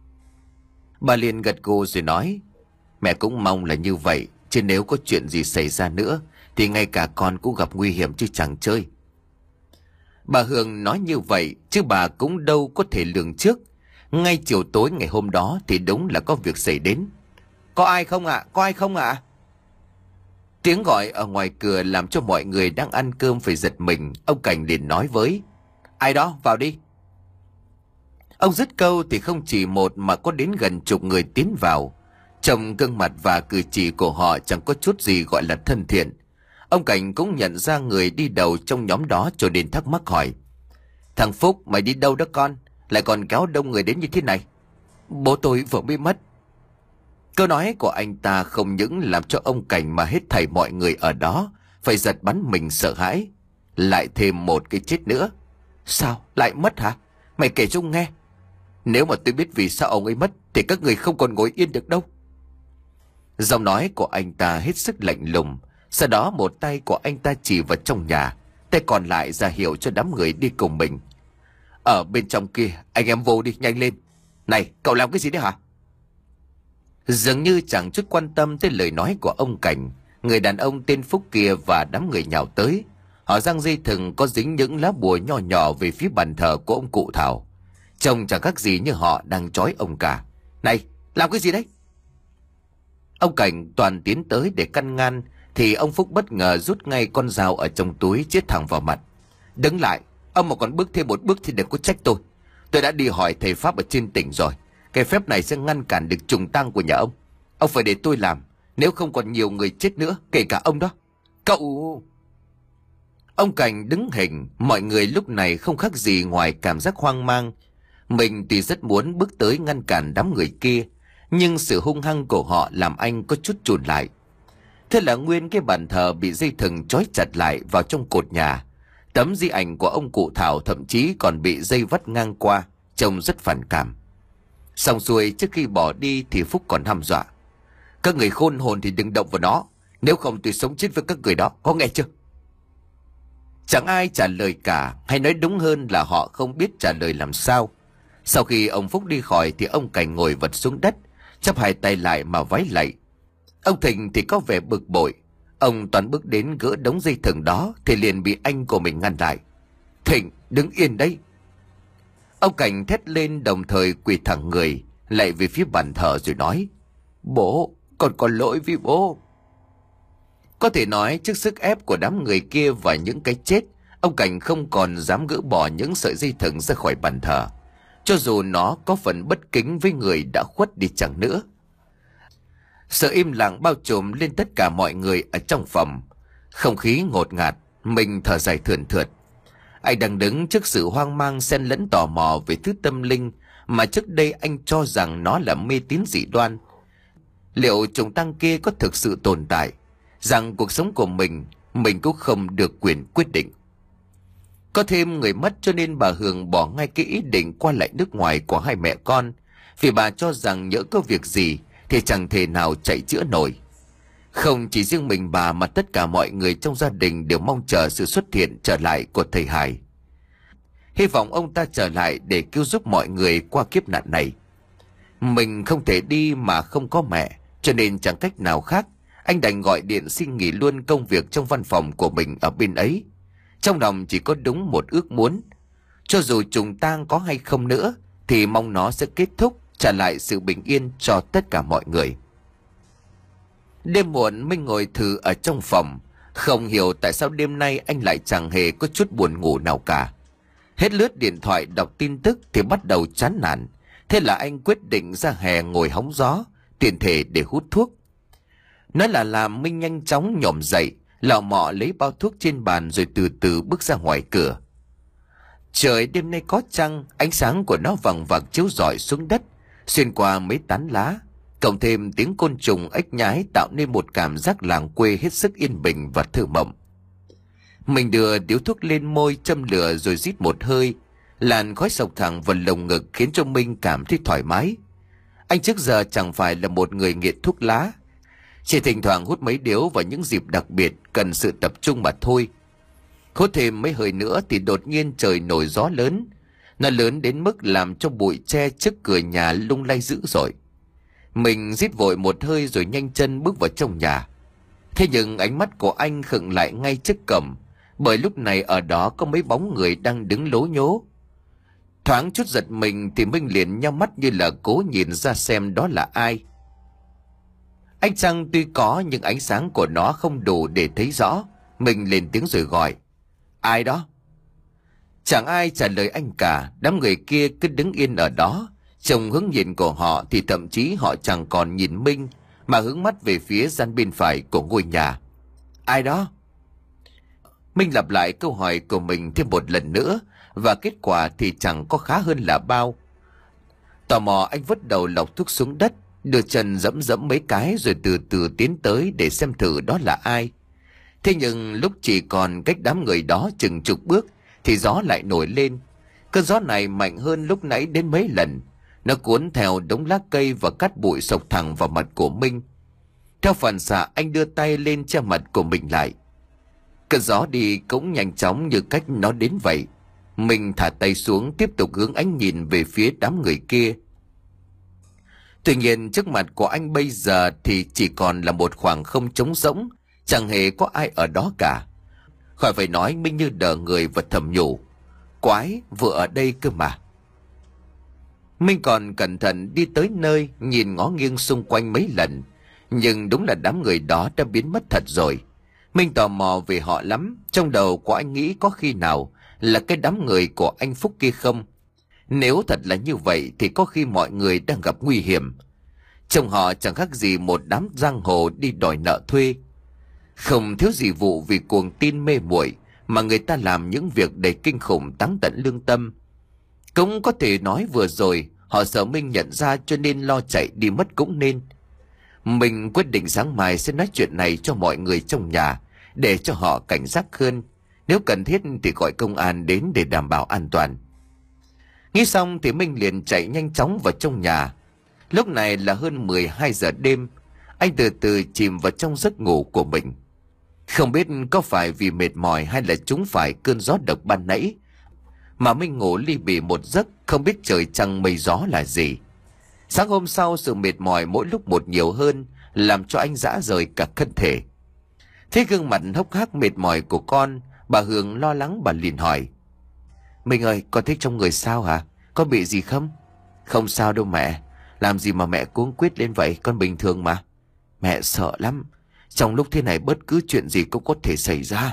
Bà liền gật gù rồi nói: "Mẹ cũng mong là như vậy, chứ nếu có chuyện gì xảy ra nữa thì ngay cả con cũng gặp nguy hiểm chứ chẳng chơi." Bà Hương nói như vậy chứ bà cũng đâu có thể lường trước. Ngay chiều tối ngày hôm đó thì đúng là có việc xảy đến. "Có ai không ạ? À? Có ai không ạ? À?" Tiếng gọi ở ngoài cửa làm cho mọi người đang ăn cơm phải giật mình. Ông Cảnh liền nói với: "Ai đó, vào đi." Ông dứt câu thì không chỉ một mà có đến gần chục người tiến vào. Trong gương mặt và cử chỉ của họ chẳng có chút gì gọi là thân thiện. Ông Cảnh cũng nhận ra người đi đầu trong nhóm đó, cho nên thắc mắc hỏi: "Thằng Phúc, mày đi đâu đó con? Lại còn kéo đông người đến như thế này?" "Bố tôi vừa mới mất." Câu nói của anh ta không những làm cho ông Cảnh mà hết thảy mọi người ở đó phải giật bắn mình sợ hãi. Lại thêm một cái chết nữa. "Sao? Lại mất hả? Mày kể cho nghe. Nếu mà tôi biết vì sao ông ấy mất thì các người không còn ngồi yên được đâu." Giọng nói của anh ta hết sức lạnh lùng. Sau đó một tay của anh ta chỉ vào trong nhà, tay còn lại ra hiệu cho đám người đi cùng mình: "Ở bên trong kia, anh em vô đi, nhanh lên. Này, cậu làm cái gì đấy hả?" Dường như chẳng chút quan tâm tới lời nói của ông Cảnh, người đàn ông tên Phúc kia và đám người nhào tới. Họ giăng dây thừng có dính những lá bùa nho nhỏ về phía bàn thờ của ông cụ Thảo. Trông chẳng khác gì như họ đang trói ông cả. "Này, làm cái gì đấy?" Ông Cảnh toàn tiến tới để căn ngăn thì ông Phúc bất ngờ rút ngay con dao ở trong túi chĩa thẳng vào mặt. "Đứng lại, ông mà còn bước thêm một bước thì đừng có trách tôi. Tôi đã đi hỏi thầy pháp ở trên tỉnh rồi. Cái phép này sẽ ngăn cản được trùng tang của nhà ông. Ông phải để tôi làm, nếu không còn nhiều người chết nữa, kể cả ông đó. Cậu..." Ông Cảnh đứng hình, mọi người lúc này không khác gì ngoài cảm giác hoang mang. Mình tuy rất muốn bước tới ngăn cản đám người kia, nhưng sự hung hăng của họ làm anh có chút chùn lại. Thế là nguyên cái bàn thờ bị dây thừng trói chặt lại vào trong cột nhà. Tấm di ảnh của ông cụ Thảo thậm chí còn bị dây vắt ngang qua, trông rất phản cảm. Xong xuôi, trước khi bỏ đi thì Phúc còn hăm dọa: "Các người khôn hồn thì đừng động vào nó, nếu không tôi sống chết với các người đó, có nghe chưa?" Chẳng ai trả lời cả, hay nói đúng hơn là họ không biết trả lời làm sao. Sau khi ông Phúc đi khỏi thì ông Cảnh ngồi vật xuống đất, chắp hai tay lại mà vái lạy. Ông Thịnh thì có vẻ bực bội. Ông Toàn bước đến gỡ đống dây thừng đó thì liền bị anh của mình ngăn lại. "Thịnh, đứng yên đấy!" Ông Cảnh thét lên, đồng thời quỳ thẳng người lại về phía bàn thờ rồi nói: "Bố, con có lỗi với bố." Có thể nói trước sức ép của đám người kia và những cái chết, ông Cảnh không còn dám gỡ bỏ những sợi dây thừng ra khỏi bàn thờ, cho dù nó có phần bất kính với người đã khuất đi chẳng nữa. Sự im lặng bao trùm lên tất cả mọi người ở trong phòng. Không khí ngột ngạt, mình thở dài thườn thượt. Anh đang đứng trước sự hoang mang xen lẫn tò mò về thứ tâm linh mà trước đây anh cho rằng nó là mê tín dị đoan. Liệu trùng tang kia có thực sự tồn tại, rằng cuộc sống của mình mình cũng không được quyền quyết định? Có thêm người mất cho nên bà Hường bỏ ngay cái ý định qua lại nước ngoài của hai mẹ con, vì bà cho rằng nhỡ có việc gì thì chẳng thể nào chạy chữa nổi. Không chỉ riêng mình bà mà tất cả mọi người trong gia đình đều mong chờ sự xuất hiện trở lại của thầy Hải. Hy vọng ông ta trở lại để cứu giúp mọi người qua kiếp nạn này. Mình không thể đi mà không có mẹ, cho nên chẳng cách nào khác, anh đành gọi điện xin nghỉ luôn công việc trong văn phòng của mình ở bên ấy. Trong lòng chỉ có đúng một ước muốn: cho dù trùng tang có hay không nữa thì mong nó sẽ kết thúc, trả lại sự bình yên cho tất cả mọi người. Đêm muộn, Minh ngồi thử ở trong phòng. Không hiểu tại sao đêm nay anh lại chẳng hề có chút buồn ngủ nào cả. Hết lướt điện thoại đọc tin tức thì bắt đầu chán nản. Thế là anh quyết định ra hè ngồi hóng gió, tiện thể để hút thuốc. Nói là làm, Minh nhanh chóng nhổm dậy, lọ mọ lấy bao thuốc trên bàn rồi từ từ bước ra ngoài cửa. Trời đêm nay có trăng, ánh sáng của nó vằng vặc chiếu rọi xuống đất, xuyên qua mấy tán lá, cộng thêm tiếng côn trùng ếch nhái tạo nên một cảm giác làng quê hết sức yên bình và thơ mộng. Mình đưa điếu thuốc lên môi, châm lửa rồi rít một hơi. Làn khói sộc thẳng vào lồng ngực khiến cho Minh cảm thấy thoải mái. Anh trước giờ chẳng phải là một người nghiện thuốc lá, chỉ thỉnh thoảng hút mấy điếu vào những dịp đặc biệt cần sự tập trung mà thôi. Hút thêm mấy hơi nữa thì đột nhiên trời nổi gió lớn. Nó lớn đến mức làm cho bụi tre trước cửa nhà lung lay dữ dội. Mình rít vội một hơi rồi nhanh chân bước vào trong nhà. Thế nhưng ánh mắt của anh khựng lại ngay trước cổng, bởi lúc này ở đó có mấy bóng người đang đứng lố nhố. Thoáng chút giật mình thì Minh liền nhắm mắt như là cố nhìn ra xem đó là ai. Ánh trăng tuy có nhưng ánh sáng của nó không đủ để thấy rõ. Mình lên tiếng rồi gọi: "Ai đó?" Chẳng ai trả lời anh cả. Đám người kia cứ đứng yên ở đó. Trong hướng nhìn của họ thì thậm chí họ chẳng còn nhìn Minh, mà hướng mắt về phía gian bên phải của ngôi nhà. "Ai đó?" Minh lặp lại câu hỏi của mình thêm một lần nữa, và kết quả thì chẳng có khá hơn là bao. Tò mò, anh vứt đầu lọc thuốc xuống đất, đưa chân dẫm dẫm mấy cái rồi từ từ tiến tới để xem thử đó là ai. Thế nhưng lúc chỉ còn cách đám người đó chừng chục bước thì gió lại nổi lên. Cơn gió này mạnh hơn lúc nãy đến mấy lần. Nó cuốn theo đống lá cây và cát bụi sộc thẳng vào mặt của Minh. Theo phản xạ, anh đưa tay lên che mặt của mình lại. Cơn gió đi cũng nhanh chóng như cách nó đến vậy. Mình thả tay xuống, tiếp tục hướng ánh nhìn về phía đám người kia. Tuy nhiên trước mặt của anh bây giờ thì chỉ còn là một khoảng không trống rỗng, chẳng hề có ai ở đó cả. Khỏi phải nói, Minh như đờ người và thầm nhủ: "Quái, vừa ở đây cơ mà." Minh còn cẩn thận đi tới nơi, nhìn ngó nghiêng xung quanh mấy lần, nhưng đúng là đám người đó đã biến mất thật rồi. Minh tò mò về họ lắm. Trong đầu của anh nghĩ có khi nào là cái đám người của anh Phúc kia không? Nếu thật là như vậy thì có khi mọi người đang gặp nguy hiểm. Trông họ chẳng khác gì một đám giang hồ đi đòi nợ thuê. Không thiếu gì vụ vì cuồng tin mê muội mà người ta làm những việc đầy kinh khủng táng tận lương tâm. Cũng có thể nói vừa rồi họ sợ Minh nhận ra cho nên lo chạy đi mất cũng nên. Mình quyết định sáng mai sẽ nói chuyện này cho mọi người trong nhà, để cho họ cảnh giác hơn. Nếu cần thiết thì gọi công an đến để đảm bảo an toàn. Nghĩ xong thì Minh liền chạy nhanh chóng vào trong nhà. Lúc này là hơn mười hai giờ đêm. Anh từ từ chìm vào trong giấc ngủ của mình. Không biết có phải vì mệt mỏi hay là trúng phải cơn gió độc ban nãy mà Minh ngủ li bì một giấc, không biết trời trăng mây gió là gì. Sáng hôm sau, sự mệt mỏi mỗi lúc một nhiều hơn, làm cho anh rã rời cả thân thể. Thấy gương mặt hốc hác mệt mỏi của con, bà Hường lo lắng, bà liền hỏi: "Minh ơi, con thấy trong người sao hả? Có bị gì không?" "Không sao đâu mẹ. Làm gì mà mẹ cuống quýt lên vậy, con bình thường mà." "Mẹ sợ lắm. Trong lúc thế này bất cứ chuyện gì cũng có thể xảy ra."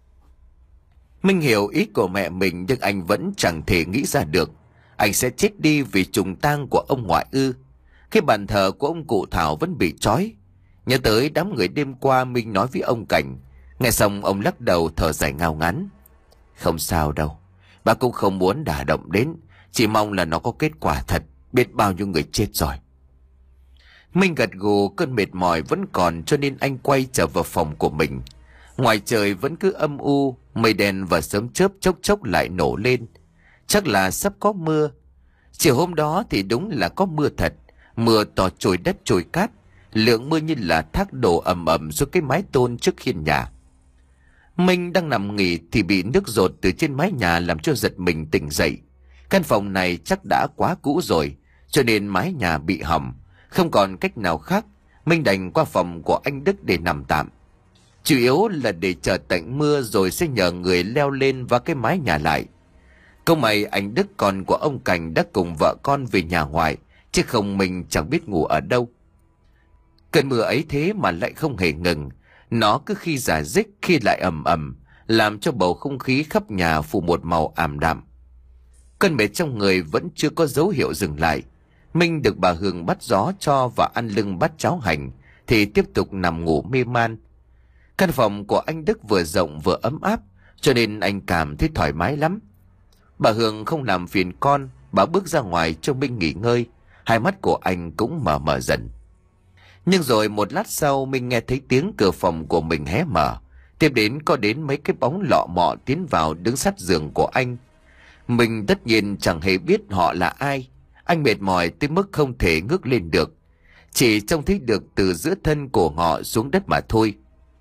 Minh hiểu ý của mẹ mình, nhưng anh vẫn chẳng thể nghĩ ra được. Anh sẽ chết đi vì trùng tang của ông ngoại ư? Cái bàn thờ của ông cụ Thảo vẫn bị trói. Nhớ tới đám người đêm qua Minh nói với ông Cảnh. Nghe xong ông lắc đầu thở dài ngao ngán: "Không sao đâu. Bà cũng không muốn đả động đến. Chỉ mong là nó có kết quả thật. Biết bao nhiêu người chết rồi." Minh gật gù, cơn mệt mỏi vẫn còn cho nên anh quay trở vào phòng của mình. Ngoài trời vẫn cứ âm u, mây đen và sớm chớp chốc chốc lại nổ lên. Chắc là sắp có mưa. Chiều hôm đó thì đúng là có mưa thật. Mưa to trồi đất trồi cát. Lượng mưa như là thác đổ ầm ầm xuống cái mái tôn trước hiên nhà. Minh đang nằm nghỉ thì bị nước dột từ trên mái nhà làm cho giật mình tỉnh dậy. Căn phòng này chắc đã quá cũ rồi, cho nên mái nhà bị hỏng. Không còn cách nào khác, Minh đành qua phòng của anh Đức để nằm tạm. Chủ yếu là để chờ tạnh mưa rồi sẽ nhờ người leo lên và cái mái nhà lại. Câu mày anh Đức con của ông Cảnh đã cùng vợ con về nhà ngoại, chứ không mình chẳng biết ngủ ở đâu. Cơn mưa ấy thế mà lại không hề ngừng, nó cứ khi rả rích khi lại ầm ầm, làm cho bầu không khí khắp nhà phủ một màu ảm đạm. Cơn mệt trong người vẫn chưa có dấu hiệu dừng lại. Minh được bà Hương bắt gió cho và ăn lưng bát cháo hành thì tiếp tục nằm ngủ mê man. Căn phòng của anh Đức vừa rộng vừa ấm áp, cho nên anh cảm thấy thoải mái lắm. Bà Hương không làm phiền con, bà bước ra ngoài cho Minh nghỉ ngơi. Hai mắt của anh cũng mờ mờ dần. Nhưng rồi một lát sau, Minh nghe thấy tiếng cửa phòng của mình hé mở. Tiếp đến có đến mấy cái bóng lọ mọ tiến vào đứng sát giường của anh. Mình tất nhiên chẳng hề biết họ là ai. Anh mệt mỏi tới mức không thể ngước lên được, chỉ trông thấy được từ giữa thân của họ xuống đất mà thôi.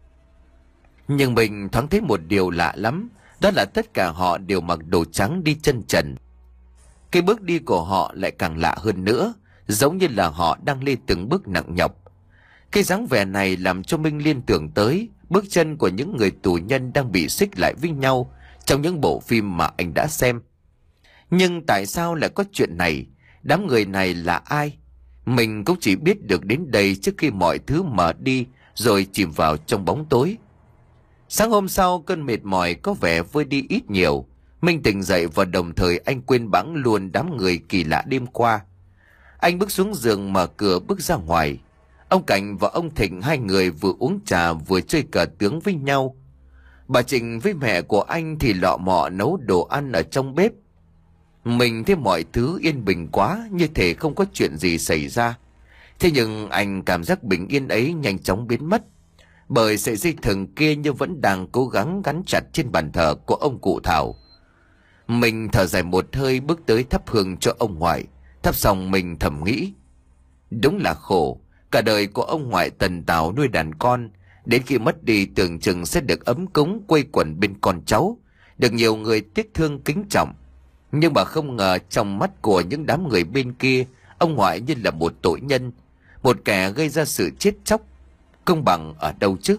Nhưng mình thoáng thấy một điều lạ lắm, đó là tất cả họ đều mặc đồ trắng đi chân trần. Cái bước đi của họ lại càng lạ hơn nữa, giống như là họ đang lê từng bước nặng nhọc. Cái dáng vẻ này làm cho Minh liên tưởng tới bước chân của những người tù nhân đang bị xích lại với nhau trong những bộ phim mà anh đã xem. Nhưng tại sao lại có chuyện này? Đám người này là ai? Mình cũng chỉ biết được đến đây trước khi mọi thứ mờ đi rồi chìm vào trong bóng tối. Sáng hôm sau, cơn mệt mỏi có vẻ vơi đi ít nhiều. Minh tỉnh dậy và đồng thời anh quên bẵng luôn đám người kỳ lạ đêm qua. Anh bước xuống giường mở cửa bước ra ngoài. Ông Cảnh và ông Thịnh hai người vừa uống trà vừa chơi cờ tướng với nhau. Bà Trịnh với mẹ của anh thì lọ mọ nấu đồ ăn ở trong bếp. Mình thấy mọi thứ yên bình quá, như thể không có chuyện gì xảy ra. Thế nhưng anh cảm giác bình yên ấy nhanh chóng biến mất, bởi sợi dây thừng kia như vẫn đang cố gắng gắn chặt trên bàn thờ của ông cụ Thảo. Mình thở dài một hơi bước tới thắp hương cho ông ngoại. Thắp xong mình thầm nghĩ, đúng là khổ. Cả đời của ông ngoại tần tảo nuôi đàn con, đến khi mất đi tưởng chừng sẽ được ấm cúng quây quần bên con cháu, được nhiều người tiếc thương kính trọng. Nhưng mà không ngờ trong mắt của những đám người bên kia, ông ngoại như là một tội nhân, một kẻ gây ra sự chết chóc. Công bằng ở đâu chứ?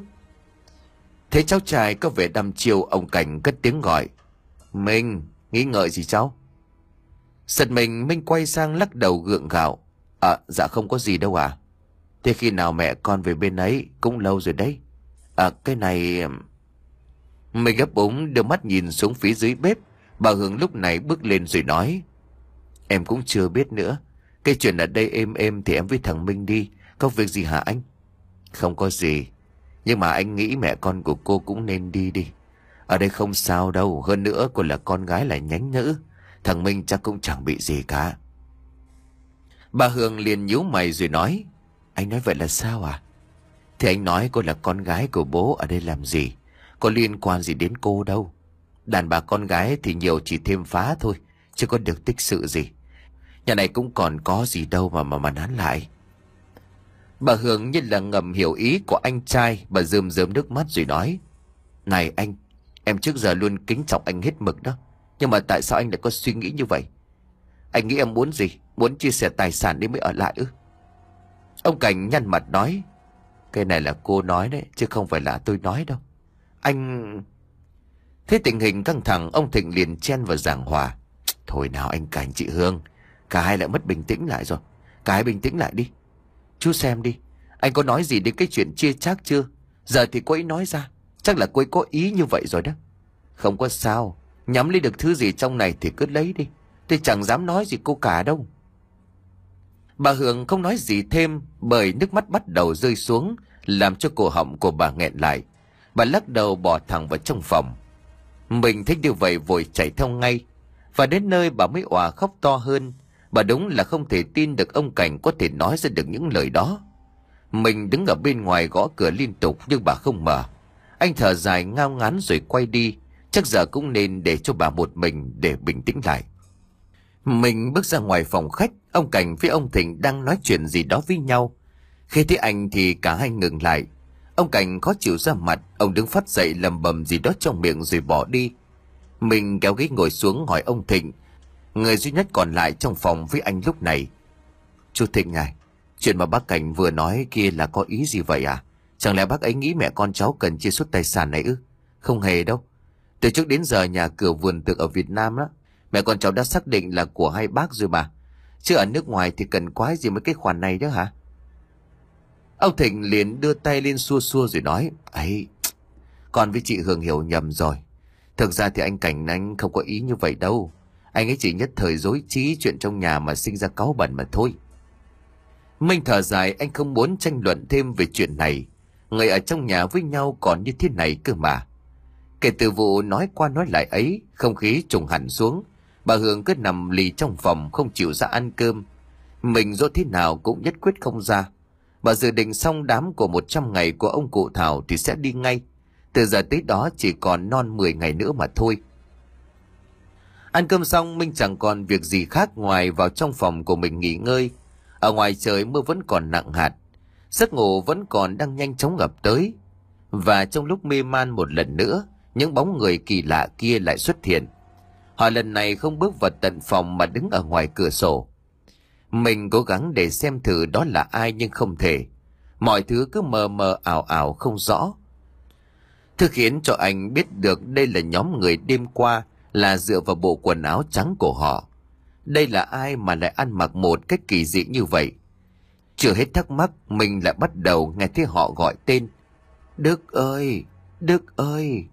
Thấy cháu trai có vẻ đăm chiêu, ông Cảnh cất tiếng gọi, Minh, nghĩ ngợi gì cháu? Giật mình, Minh quay sang lắc đầu gượng gạo. À, dạ không có gì đâu à. Thế khi nào mẹ con về bên ấy? Cũng lâu rồi đấy. À, cái này... Mình gấp úng đưa mắt nhìn xuống phía dưới bếp. Bà Hương lúc này bước lên rồi nói, em cũng chưa biết nữa. Cái chuyện ở đây êm êm thì em với thằng Minh đi. Có việc gì hả anh? Không có gì, nhưng mà anh nghĩ mẹ con của cô cũng nên đi đi. Ở đây không sao đâu. Hơn nữa cô là con gái lại nhánh nhữ. Thằng Minh chắc cũng chẳng bị gì cả. Bà Hương liền nhíu mày rồi nói, anh nói vậy là sao à? Thì anh nói cô là con gái của bố ở đây làm gì, có liên quan gì đến cô đâu. Đàn bà con gái thì nhiều chỉ thêm phá thôi, chứ có được tích sự gì. Nhà này cũng còn có gì đâu mà mà mà nán lại. Bà Hương như là ngầm hiểu ý của anh trai. Bà rơm rớm nước mắt rồi nói, này anh, em trước giờ luôn kính trọng anh hết mực đó. Nhưng mà tại sao anh lại có suy nghĩ như vậy? Anh nghĩ em muốn gì? Muốn chia sẻ tài sản đi mới ở lại ư? Ông Cảnh nhăn mặt nói, cái này là cô nói đấy, chứ không phải là tôi nói đâu. Anh... Thế tình hình căng thẳng, ông Thịnh liền chen vào giảng hòa. Thôi nào anh Cảnh, chị Hương, cả hai lại mất bình tĩnh lại rồi. Cả hai bình tĩnh lại đi. Chú xem đi, anh có nói gì đến cái chuyện chia chác chưa? Giờ thì cô ấy nói ra, chắc là cô ấy có ý như vậy rồi đó. Không có sao, nhắm lấy được thứ gì trong này thì cứ lấy đi. Tôi chẳng dám nói gì cô cả đâu. Bà Hương không nói gì thêm, bởi nước mắt bắt đầu rơi xuống, làm cho cổ họng của bà nghẹn lại. Bà lắc đầu bỏ thẳng vào trong phòng. Mình thích như vậy vội chạy theo ngay. Và đến nơi bà mới òa khóc to hơn. Bà đúng là không thể tin được ông Cảnh có thể nói ra được những lời đó. Mình đứng ở bên ngoài gõ cửa liên tục nhưng bà không mở. Anh thở dài ngao ngán rồi quay đi. Chắc giờ cũng nên để cho bà một mình để bình tĩnh lại. Mình bước ra ngoài phòng khách. Ông Cảnh với ông Thịnh đang nói chuyện gì đó với nhau. Khi thấy anh thì cả hai ngừng lại. Ông Cảnh khó chịu ra mặt. Ông đứng phát dậy lầm bầm gì đó trong miệng rồi bỏ đi. Mình kéo ghế ngồi xuống hỏi ông Thịnh, người duy nhất còn lại trong phòng với anh lúc này. Chú Thịnh này, chuyện mà bác Cảnh vừa nói kia là có ý gì vậy à? Chẳng lẽ bác ấy nghĩ mẹ con cháu cần chia suất tài sản này ư? Không hề đâu. Từ trước đến giờ nhà cửa vườn tược ở Việt Nam đó, Mẹ con cháu đã xác định là của hai bác rồi mà. Chứ ở nước ngoài thì cần quái gì mấy cái khoản này đó hả? Ông Thịnh liền đưa tay lên xua xua rồi nói: ấy, con với chị Hương hiểu nhầm rồi. Thực ra thì anh Cảnh anh không có ý như vậy đâu. Anh ấy chỉ nhất thời dối trí chuyện trong nhà mà sinh ra cáu bẩn mà thôi. Minh thở dài, anh không muốn tranh luận thêm về chuyện này. Người ở trong nhà với nhau còn như thế này cơ mà. Kể từ vụ nói qua nói lại ấy, không khí trùng hẳn xuống. Bà Hương cứ nằm lì trong phòng không chịu ra ăn cơm. Mình dỗ thế nào cũng nhất quyết không ra. Bà dự định xong đám của một trăm ngày của ông cụ Thảo thì sẽ đi ngay. Từ giờ tới đó chỉ còn non mười ngày nữa mà thôi. Ăn cơm xong, Minh chẳng còn việc gì khác ngoài vào trong phòng của mình nghỉ ngơi. Ở ngoài trời mưa vẫn còn nặng hạt. Giấc ngủ vẫn còn đang nhanh chóng ập tới. Và trong lúc mê man một lần nữa, những bóng người kỳ lạ kia lại xuất hiện. Họ lần này không bước vào tận phòng mà đứng ở ngoài cửa sổ. Mình cố gắng để xem thử đó là ai nhưng không thể. Mọi thứ cứ mờ mờ ảo ảo không rõ. Thứ khiến cho anh biết được đây là nhóm người đêm qua là dựa vào bộ quần áo trắng của họ. Đây là ai mà lại ăn mặc một cách kỳ dị như vậy? Chưa hết thắc mắc, mình lại bắt đầu nghe thấy họ gọi tên. Đức ơi! Đức ơi!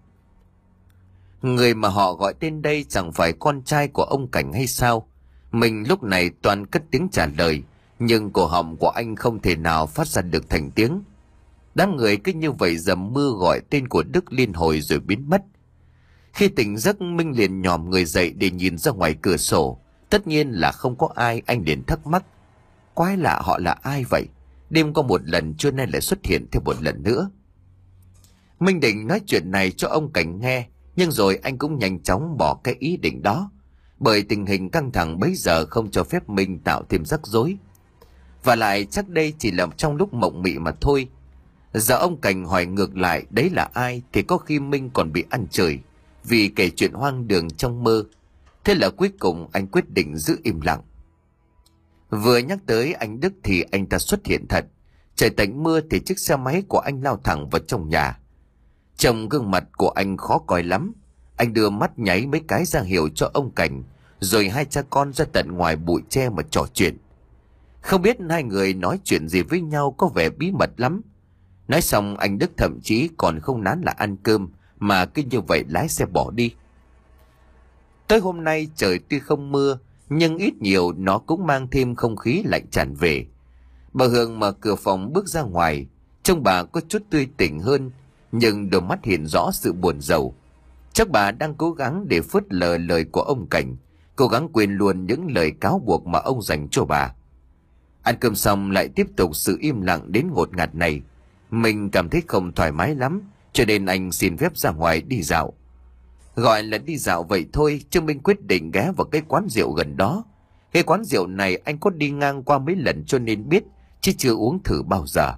Người mà họ gọi tên đây chẳng phải con trai của ông Cảnh hay sao? Mình lúc này toàn cất tiếng trả lời, nhưng cổ họng của anh không thể nào phát ra được thành tiếng. Đám người cứ như vậy dầm mưa gọi tên của Đức liên hồi rồi biến mất. Khi tỉnh giấc, Minh liền nhòm người dậy để nhìn ra ngoài cửa sổ. Tất nhiên là không có ai. Anh liền thắc mắc, quái lạ, họ là ai vậy? Đêm có một lần, trưa nay lại xuất hiện thêm một lần nữa. Minh định nói chuyện này cho ông Cảnh nghe, nhưng rồi anh cũng nhanh chóng bỏ cái ý định đó, bởi tình hình căng thẳng bấy giờ không cho phép Minh tạo thêm rắc rối. Và lại chắc đây chỉ là trong lúc mộng mị mà thôi. Giờ ông Cảnh hỏi ngược lại đấy là ai thì có khi Minh còn bị ăn chửi vì kể chuyện hoang đường trong mơ. Thế là cuối cùng anh quyết định giữ im lặng. Vừa nhắc tới anh Đức thì anh ta xuất hiện thật. Trời tạnh mưa thì chiếc xe máy của anh lao thẳng vào trong nhà. Trông gương mặt của anh khó coi lắm. Anh đưa mắt nháy mấy cái ra hiệu cho ông Cảnh, rồi hai cha con ra tận ngoài bụi tre mà trò chuyện. Không biết hai người nói chuyện gì với nhau, có vẻ bí mật lắm. Nói xong anh Đức thậm chí còn không nán lại ăn cơm, mà cứ như vậy lái xe bỏ đi. Tới hôm nay trời tuy không mưa, nhưng ít nhiều nó cũng mang thêm không khí lạnh tràn về. Bà Hương mở cửa phòng bước ra ngoài, trông bà có chút tươi tỉnh hơn, nhưng đôi mắt hiện rõ sự buồn rầu. Chắc bà đang cố gắng để phớt lờ lời của ông Cảnh, cố gắng quên luôn những lời cáo buộc mà ông dành cho bà. Ăn cơm xong lại tiếp tục sự im lặng đến ngột ngạt này. Mình cảm thấy không thoải mái lắm, cho nên anh xin phép ra ngoài đi dạo. Gọi là đi dạo vậy thôi, chứ mình quyết định ghé vào cái quán rượu gần đó. Cái quán rượu này anh có đi ngang qua mấy lần cho nên biết, chứ chưa uống thử bao giờ.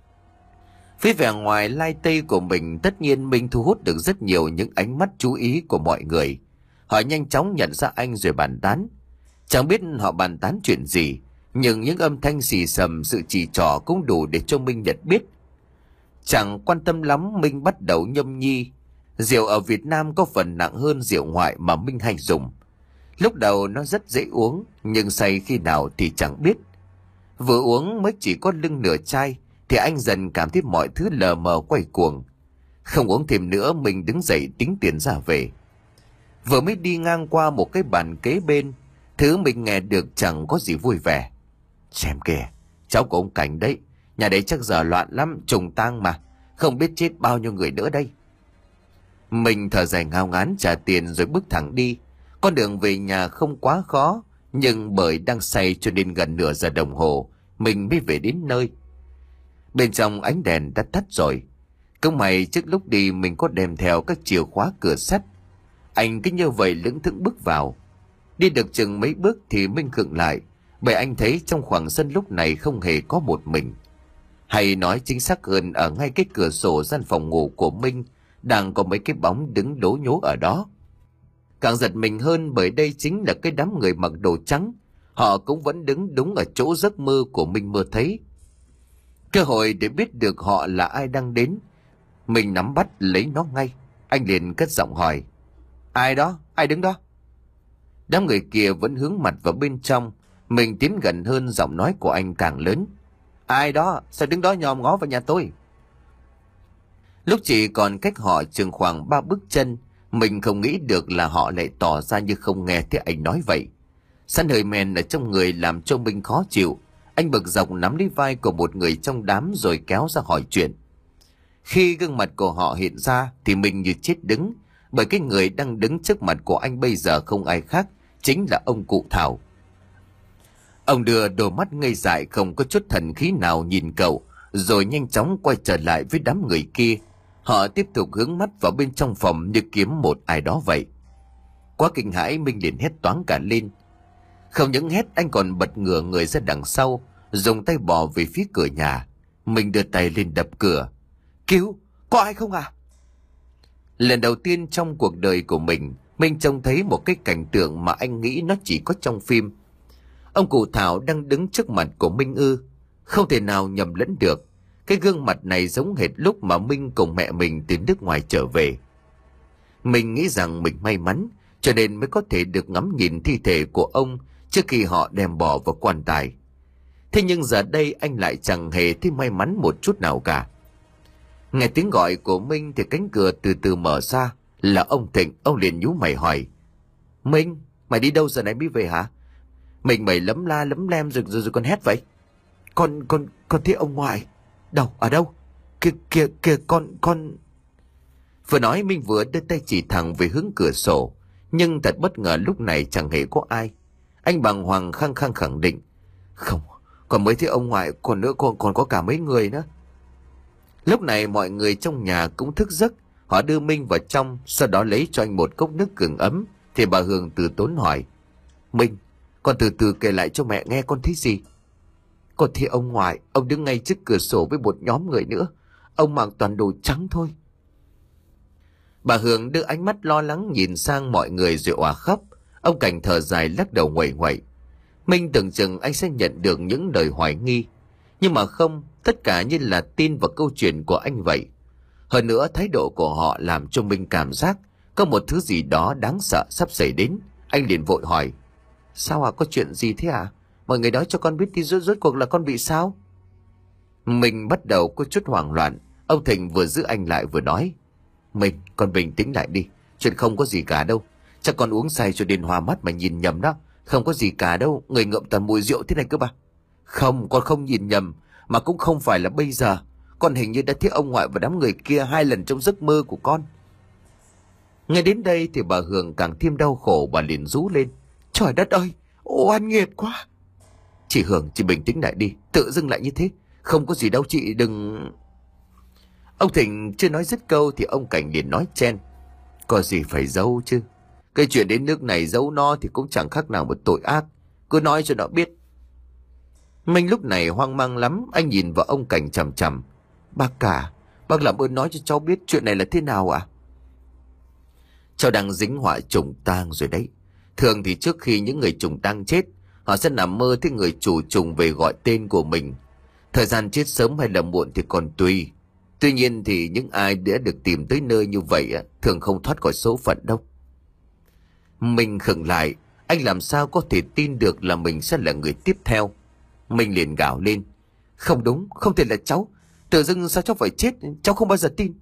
Phía vẻ ngoài lai tây của mình, tất nhiên mình thu hút được rất nhiều những ánh mắt chú ý của mọi người. Họ nhanh chóng nhận ra anh rồi bàn tán. Chẳng biết họ bàn tán chuyện gì, nhưng những âm thanh xì xầm, sự chỉ trỏ cũng đủ để cho Minh nhận biết. Chẳng quan tâm lắm, Minh bắt đầu nhâm nhi. Rượu ở Việt Nam có phần nặng hơn rượu ngoại mà Minh hay dùng. Lúc đầu nó rất dễ uống, nhưng say khi nào thì chẳng biết. Vừa uống mới chỉ có lưng nửa chai thì anh dần cảm thấy mọi thứ lờ mờ quay cuồng. Không uống thêm nữa, mình đứng dậy tính tiền ra về. Vừa mới đi ngang qua một cái bàn kế bên, thứ mình nghe được chẳng có gì vui vẻ. Xem kìa, cháu của ông Cảnh đấy, nhà đấy chắc giờ loạn lắm, trùng tang mà, không biết chết bao nhiêu người nữa đây. Mình thở dài ngao ngán trả tiền rồi bước thẳng đi. Con đường về nhà không quá khó, nhưng bởi đang say cho nên gần nửa giờ đồng hồ mình mới về đến nơi. Bên trong ánh đèn đã tắt rồi. Cũng may trước lúc đi mình có đem theo các chìa khóa cửa sắt. Anh cứ như vậy lững thững bước vào. Đi được chừng mấy bước thì Minh khựng lại, bởi anh thấy trong khoảng sân lúc này không hề có một mình. Hay nói chính xác hơn, ở ngay cái cửa sổ gian phòng ngủ của Minh đang có mấy cái bóng đứng đố nhố ở đó. Càng giật mình hơn bởi đây chính là cái đám người mặc đồ trắng. Họ cũng vẫn đứng đúng ở chỗ giấc mơ của Minh mơ thấy. Cơ hội để biết được họ là ai đang đến, mình nắm bắt lấy nó ngay. Anh liền cất giọng hỏi, ai đó, ai đứng đó? Đám người kia vẫn hướng mặt vào bên trong. Mình tiến gần hơn, giọng nói của anh càng lớn. Ai đó? Sao đứng đó nhòm ngó vào nhà tôi? Lúc chỉ còn cách họ chừng khoảng ba bước chân, mình không nghĩ được là họ lại tỏ ra như không nghe thấy anh nói vậy. Sẵn hơi men ở trong người làm cho mình khó chịu. Anh bực dọc nắm lấy vai của một người trong đám rồi kéo ra hỏi chuyện. Khi gương mặt của họ hiện ra thì mình như chết đứng, bởi cái người đang đứng trước mặt của anh bây giờ không ai khác, chính là ông cụ Thảo. Ông đưa đôi mắt ngây dại không có chút thần khí nào nhìn cậu, rồi nhanh chóng quay trở lại với đám người kia. Họ tiếp tục hướng mắt vào bên trong phòng như kiếm một ai đó vậy. Quá kinh hãi, Minh liền hét toáng cả lên. Không những hét, anh còn bật ngửa người ra đằng sau, dùng tay bò về phía cửa nhà. Mình đưa tay lên đập cửa. Cứu, có ai không à? Lần đầu tiên trong cuộc đời của mình, Minh trông thấy một cái cảnh tượng mà anh nghĩ nó chỉ có trong phim. Ông cụ Thảo đang đứng trước mặt của Minh ư? Không thể nào nhầm lẫn được. Cái gương mặt này giống hệt lúc mà Minh cùng mẹ mình từ nước ngoài trở về. Mình nghĩ rằng mình may mắn, cho nên mới có thể được ngắm nhìn thi thể của ông trước khi họ đem bỏ vào quan tài. Thế nhưng giờ đây anh lại chẳng hề thấy may mắn một chút nào cả. Nghe tiếng gọi của Minh thì cánh cửa từ từ mở ra. Là ông Thịnh. Ông liền nhíu mày hỏi. Minh, mày đi đâu giờ này mới về hả? Mình mày lấm la lấm lem rồi rồi, rồi còn hét vậy. Con, con, con thấy ông ngoại. Đâu, ở đâu? Kìa, kìa, kìa, con, con... Vừa nói Minh vừa đưa tay chỉ thẳng về hướng cửa sổ. Nhưng thật bất ngờ lúc này chẳng hề có ai. Anh bàng hoàng khăng khăng khẳng định. Không, còn mới thấy ông ngoại, còn nữa còn, còn có cả mấy người nữa. Lúc này mọi người trong nhà cũng thức giấc. Họ đưa Minh vào trong, sau đó lấy cho anh một cốc nước gừng ấm. Thì bà Hường từ tốn hỏi. Minh, con từ từ kể lại cho mẹ nghe con thấy gì. Con thấy ông ngoại, ông đứng ngay trước cửa sổ với một nhóm người nữa. Ông mặc toàn đồ trắng thôi. Bà Hường đưa ánh mắt lo lắng nhìn sang mọi người rồi òa khóc. Ông Cảnh thở dài lắc đầu nguậy nguậy. Minh tưởng chừng anh sẽ nhận được những lời hoài nghi. Nhưng mà không, tất cả như là tin vào câu chuyện của anh vậy. Hơn nữa thái độ của họ làm cho Minh cảm giác có một thứ gì đó đáng sợ sắp xảy đến. Anh liền vội hỏi. Sao à, có chuyện gì thế à? Mọi người nói cho con biết đi, rốt rốt cuộc là con bị sao? Mình bắt đầu có chút hoảng loạn. Ông Thịnh vừa giữ anh lại vừa nói. Mình, con bình tĩnh lại đi. Chuyện không có gì cả đâu. Chắc con uống say cho đến hoa mắt mà nhìn nhầm đó. Không có gì cả đâu. Người ngậm toàn mùi rượu thế này cơ mà. Không, con không nhìn nhầm. Mà cũng không phải là bây giờ. Con hình như đã thấy ông ngoại và đám người kia hai lần trong giấc mơ của con. Ngay đến đây thì bà Hường càng thêm đau khổ. Bà liền rú lên. Trời đất ơi, oan nghiệt quá. Chị Hường, chị bình tĩnh lại đi. Tự dưng lại như thế. Không có gì đâu chị, đừng... Ông Thịnh chưa nói dứt câu thì ông Cảnh liền nói chen. Có gì phải giấu chứ. Cái chuyện đến nước này giấu nó thì cũng chẳng khác nào một tội ác. Cứ nói cho nó biết. Minh lúc này hoang mang lắm. Anh nhìn vào ông Cảnh chằm chằm. Bác cả, bác làm ơn nói cho cháu biết chuyện này là thế nào ạ? À? Cháu đang dính họa trùng tang rồi đấy. Thường thì trước khi những người trùng tang chết, họ sẽ nằm mơ thấy người chủ trùng về gọi tên của mình. Thời gian chết sớm hay là muộn thì còn tùy. Tuy nhiên thì những ai đã được tìm tới nơi như vậy thường không thoát khỏi số phận đâu. Mình khựng lại. Anh làm sao có thể tin được là mình sẽ là người tiếp theo? Mình liền gào lên. Không đúng, không thể là cháu. Tự dưng sao cháu phải chết? Cháu không bao giờ tin.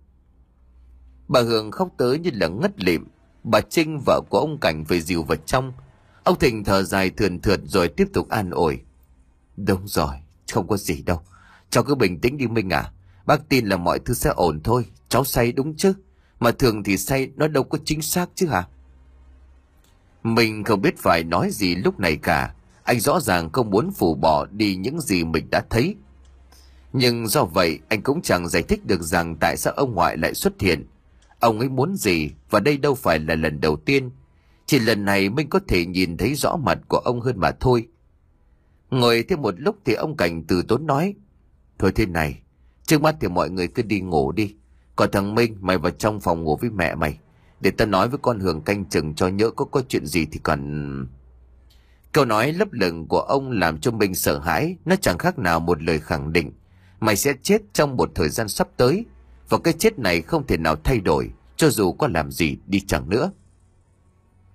Bà Hường khóc tới như là ngất lịm. Bà Trinh, vợ của ông Cảnh, phải dìu vào trong. Ông Thịnh thở dài thườn thượt rồi tiếp tục an ủi. Đúng rồi, không có gì đâu. Cháu cứ bình tĩnh đi Minh à. Bác tin là mọi thứ sẽ ổn thôi. Cháu say đúng chứ. Mà thường thì say nó đâu có chính xác chứ hả? Mình không biết phải nói gì lúc này cả. Anh rõ ràng không muốn phủ bỏ đi những gì mình đã thấy. Nhưng do vậy anh cũng chẳng giải thích được rằng tại sao ông ngoại lại xuất hiện. Ông ấy muốn gì, và đây đâu phải là lần đầu tiên. Chỉ lần này mình có thể nhìn thấy rõ mặt của ông hơn mà thôi. Ngồi thêm một lúc thì ông Cảnh từ tốn nói. Thôi thế này, trước mắt thì mọi người cứ đi ngủ đi. Còn thằng Minh, mày vào trong phòng ngủ với mẹ mày. Để ta nói với con Hường canh chừng cho nhỡ có có chuyện gì thì còn... Câu nói lấp lửng của ông làm cho Minh sợ hãi. Nó chẳng khác nào một lời khẳng định. Mày sẽ chết trong một thời gian sắp tới. Và cái chết này không thể nào thay đổi, cho dù có làm gì đi chẳng nữa.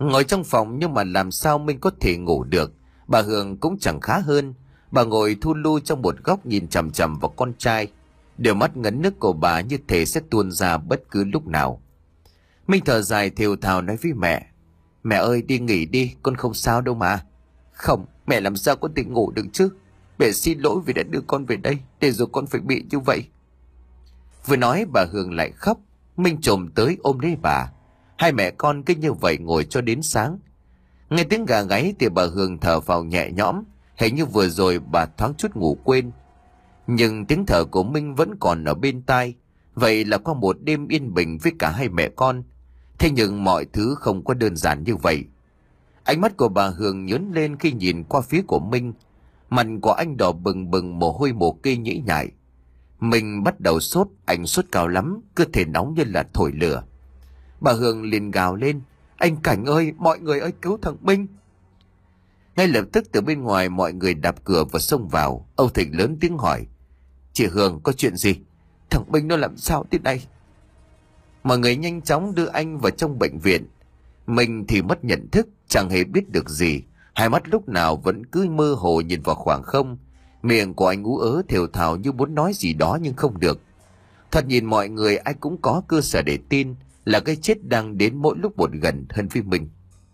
Ngồi trong phòng nhưng mà làm sao Minh có thể ngủ được. Bà Hường cũng chẳng khá hơn. Bà ngồi thu lu trong một góc nhìn chằm chằm vào con trai. Đôi mắt ngấn nước của bà như thể sẽ tuôn ra bất cứ lúc nào. Minh thở dài thều thào nói với mẹ. Mẹ ơi, đi nghỉ đi, con không sao đâu mà. Không, mẹ làm sao có thể ngủ được chứ. Mẹ xin lỗi vì đã đưa con về đây, để rồi con phải bị như vậy. Vừa nói bà Hường lại khóc. Minh trồm tới ôm lấy bà. Hai mẹ con cứ như vậy ngồi cho đến sáng. Nghe tiếng gà gáy thì bà Hường thở vào nhẹ nhõm. Hình như vừa rồi bà thoáng chút ngủ quên. Nhưng tiếng thở của Minh vẫn còn ở bên tai. Vậy là qua một đêm yên bình với cả hai mẹ con. Thế nhưng mọi thứ không có đơn giản như vậy. Ánh mắt của bà Hường nhớn lên khi nhìn qua phía của Minh. Mặt của anh đỏ bừng bừng, mồ hôi mồ kê nhễ nhại. Minh bắt đầu sốt, anh sốt cao lắm, cơ thể nóng như là thổi lửa. Bà Hường liền gào lên. Anh Cảnh ơi, mọi người ơi, cứu thằng Minh. Ngay lập tức từ bên ngoài mọi người đạp cửa và xông vào. Âu Thịnh lớn tiếng hỏi. Chị Hường, có chuyện gì? Thằng Minh nó làm sao thế này? Mọi người nhanh chóng đưa anh vào trong bệnh viện. Minh thì mất nhận thức, chẳng hề biết được gì. Hai mắt lúc nào vẫn cứ mơ hồ nhìn vào khoảng không. Miệng của anh ú ớ thều thào như muốn nói gì đó nhưng không được. Thật nhìn mọi người ai cũng có cơ sở để tin là cái chết đang đến mỗi lúc một gần hơn với mình.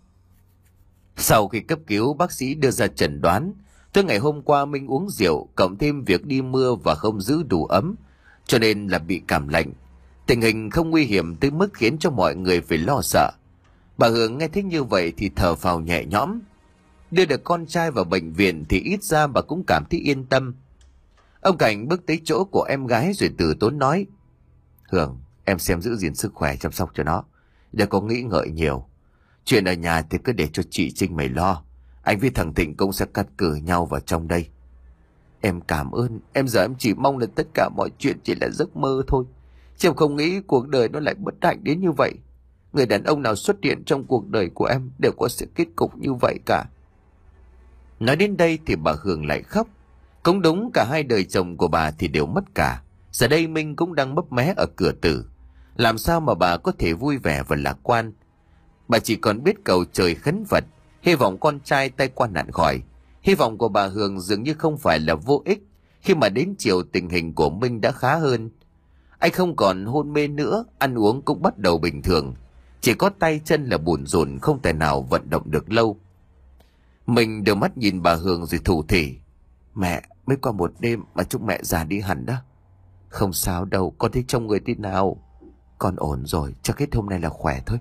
Sau khi cấp cứu, bác sĩ đưa ra chẩn đoán. Tới ngày hôm qua Minh uống rượu, cộng thêm việc đi mưa và không giữ đủ ấm, cho nên là bị cảm lạnh. Tình hình không nguy hiểm tới mức khiến cho mọi người phải lo sợ. Bà Hường nghe thấy như vậy thì thở phào nhẹ nhõm. Đưa được con trai vào bệnh viện thì ít ra bà cũng cảm thấy yên tâm. Ông Cảnh bước tới chỗ của em gái rồi từ tốn nói. Hường, em xem giữ gìn sức khỏe, chăm sóc cho nó. Đừng có nghĩ ngợi nhiều. Chuyện ở nhà thì cứ để cho chị Trinh mày lo. Anh với thằng Thịnh cũng sẽ cắt cử nhau vào trong đây. Em cảm ơn. Em giờ em chỉ mong là tất cả mọi chuyện chỉ là giấc mơ thôi. Chứ em không nghĩ cuộc đời nó lại bất hạnh đến như vậy. Người đàn ông nào xuất hiện trong cuộc đời của em đều có sự kết cục như vậy cả. Nói đến đây thì bà Hường lại khóc. Cũng đúng, cả hai đời chồng của bà thì đều mất cả. Giờ đây Minh cũng đang mấp mé ở cửa tử. Làm sao mà bà có thể vui vẻ và lạc quan? Bà chỉ còn biết cầu trời khấn Phật, hy vọng con trai tai qua nạn khỏi. Hy vọng của bà Hường dường như không phải là vô ích, khi mà đến chiều tình hình của Minh đã khá hơn. Anh không còn hôn mê nữa, ăn uống cũng bắt đầu bình thường. Chỉ có tay chân là bủn rủn, không thể nào vận động được lâu. Mình đưa mắt nhìn bà Hường rồi thủ thỉ. Mẹ, mới qua một đêm mà chúc mẹ già đi hẳn đó. Không sao đâu, con thấy trông người thế nào? Con ổn rồi, chắc hết hôm nay là khỏe thôi.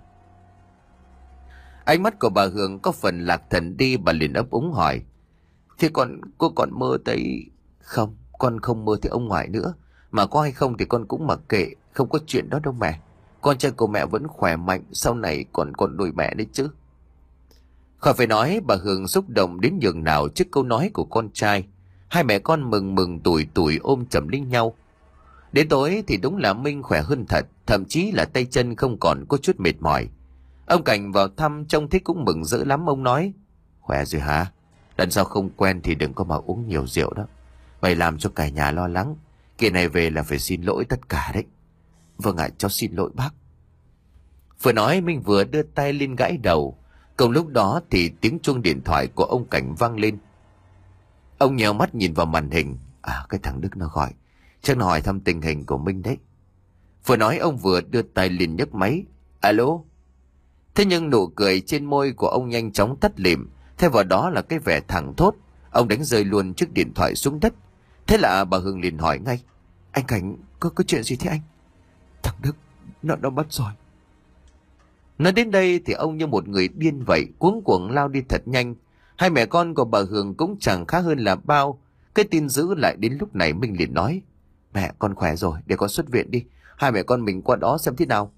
Ánh mắt của bà Hường có phần lạc thần đi, bà liền ấp úng hỏi. Thế con, cô còn mơ thấy... Không, con không mơ thấy ông ngoại nữa. Mà có hay không thì con cũng mặc kệ, không có chuyện đó đâu mẹ. Con trai của mẹ vẫn khỏe mạnh, sau này còn còn nuôi mẹ đấy chứ. Khỏi phải nói, bà Hường xúc động đến nhường nào trước câu nói của con trai. Hai mẹ con mừng mừng tủi tủi ôm chầm lấy nhau. Đến tối thì đúng là Minh khỏe hơn thật, thậm chí là tay chân không còn có chút mệt mỏi. Ông Cảnh vào thăm trông thấy cũng mừng rỡ lắm. Ông nói, khỏe rồi hả? Lần sau không quen thì đừng có mà uống nhiều rượu đó. Mày làm cho cả nhà lo lắng. Kỳ này về là phải xin lỗi tất cả đấy. Vâng ạ, cháu xin lỗi bác. Vừa nói Minh vừa đưa tay lên gãi đầu. Cùng lúc đó thì tiếng chuông điện thoại của ông Cảnh vang lên. Ông nhèo mắt nhìn vào màn hình. À, cái thằng Đức nó gọi. Chắc nó hỏi thăm tình hình của Minh đấy. Vừa nói ông vừa đưa tay lên nhấc máy. Alo? Thế nhưng nụ cười trên môi của ông nhanh chóng tắt lịm. Thay vào đó là cái vẻ thẳng thốt. Ông đánh rơi luôn chiếc điện thoại xuống đất. Thế là bà Hương liền hỏi ngay. Anh Cảnh, có, có chuyện gì thế anh? Thằng Đức, nó nó mất rồi. Nói đến đây thì ông như một người điên vậy, cuống cuồng lao đi thật nhanh. Hai mẹ con của bà Hương cũng chẳng khá hơn là bao. Cái tin dữ lại đến lúc này Minh liền nói. Mẹ, con khỏe rồi, để con xuất viện đi. Hai mẹ con mình qua đó xem thế nào.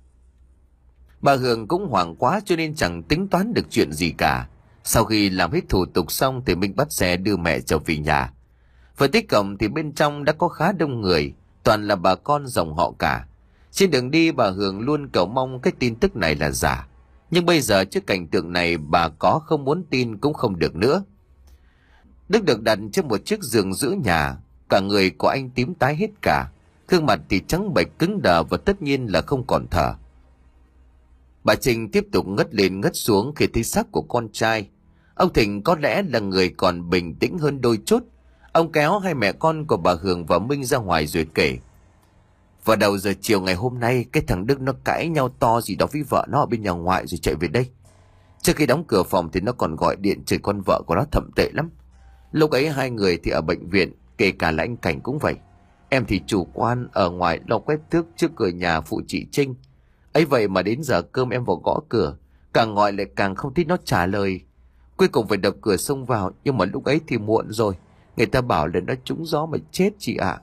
Bà Hương cũng hoảng quá cho nên chẳng tính toán được chuyện gì cả. Sau khi làm hết thủ tục xong thì Minh bắt xe đưa mẹ trở về nhà. Vừa tới cổng thì bên trong đã có khá đông người, toàn là bà con dòng họ cả. Trên đường đi bà Hương luôn cầu mong cái tin tức này là giả. Nhưng bây giờ trước cảnh tượng này bà có không muốn tin cũng không được nữa. Đức được đặt trên một chiếc giường giữa nhà. Cả người của anh tím tái hết cả. Gương mặt thì trắng bệch cứng đờ và tất nhiên là không còn thở. Bà Trinh tiếp tục ngất lên ngất xuống khi thấy xác của con trai. Ông Thịnh có lẽ là người còn bình tĩnh hơn đôi chút. Ông kéo hai mẹ con của bà Hường và Minh ra ngoài rồi kể. Vào đầu giờ chiều ngày hôm nay, cái thằng Đức nó cãi nhau to gì đó với vợ nó ở bên nhà ngoại rồi chạy về đây. Trước khi đóng cửa phòng thì nó còn gọi điện chửi con vợ của nó thậm tệ lắm. Lúc ấy hai người thì ở bệnh viện, kể cả là anh Cảnh cũng vậy. Em thì chủ quan ở ngoài lo quét tước trước cửa nhà phụ chị Trinh. Ấy vậy mà đến giờ cơm em vào gõ cửa, càng gọi lại càng không thích nó trả lời. Cuối cùng phải đập cửa xông vào, nhưng mà lúc ấy thì muộn rồi. Người ta bảo là nó trúng gió mà chết chị ạ.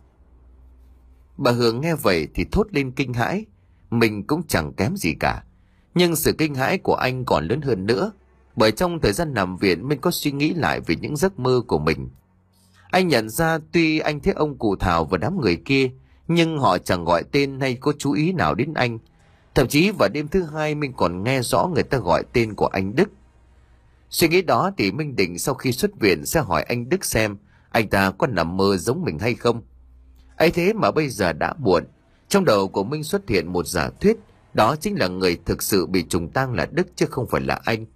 Bà Hường nghe vậy thì thốt lên kinh hãi. Mình cũng chẳng kém gì cả. Nhưng sự kinh hãi của anh còn lớn hơn nữa. Bởi trong thời gian nằm viện mình có suy nghĩ lại về những giấc mơ của mình. Anh nhận ra tuy anh thấy ông cụ Thảo và đám người kia, nhưng họ chẳng gọi tên hay có chú ý nào đến anh. Thậm chí vào đêm thứ hai mình còn nghe rõ người ta gọi tên của anh Đức. Suy nghĩ đó thì Minh định sau khi xuất viện sẽ hỏi anh Đức xem anh ta có nằm mơ giống mình hay không. Ấy thế mà bây giờ đã muộn. Trong đầu của Minh xuất hiện một giả thuyết, đó chính là người thực sự bị trùng tang là Đức chứ không phải là anh.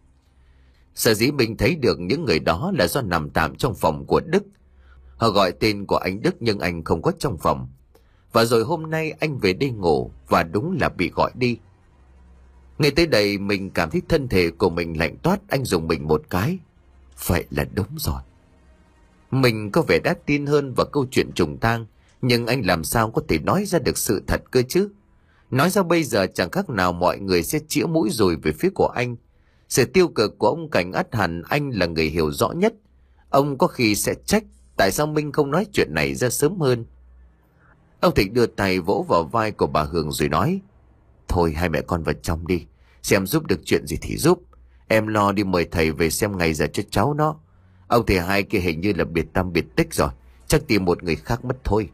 Sở dĩ Minh thấy được những người đó là do nằm tạm trong phòng của Đức. Họ gọi tên của anh Đức nhưng anh không có trong phòng. Và rồi hôm nay anh về đây ngủ và đúng là bị gọi đi. Ngay tới đây mình cảm thấy thân thể của mình lạnh toát, anh dùng mình một cái. Vậy là đúng rồi. Mình có vẻ đã tin hơn vào câu chuyện trùng tang, nhưng anh làm sao có thể nói ra được sự thật cơ chứ? Nói ra bây giờ chẳng khác nào mọi người sẽ chĩa mũi rồi về phía của anh. Sự tiêu cực của ông Cảnh ắt hẳn anh là người hiểu rõ nhất. Ông có khi sẽ trách tại sao Minh không nói chuyện này ra sớm hơn. Ông Thịnh đưa tay vỗ vào vai của bà Hường rồi nói. Thôi hai mẹ con vào trong đi, xem giúp được chuyện gì thì giúp. Em lo đi mời thầy về xem ngày giờ cho cháu nó. Ông thầy hai kia hình như là biệt tâm biệt tích rồi, chắc tìm một người khác mất thôi.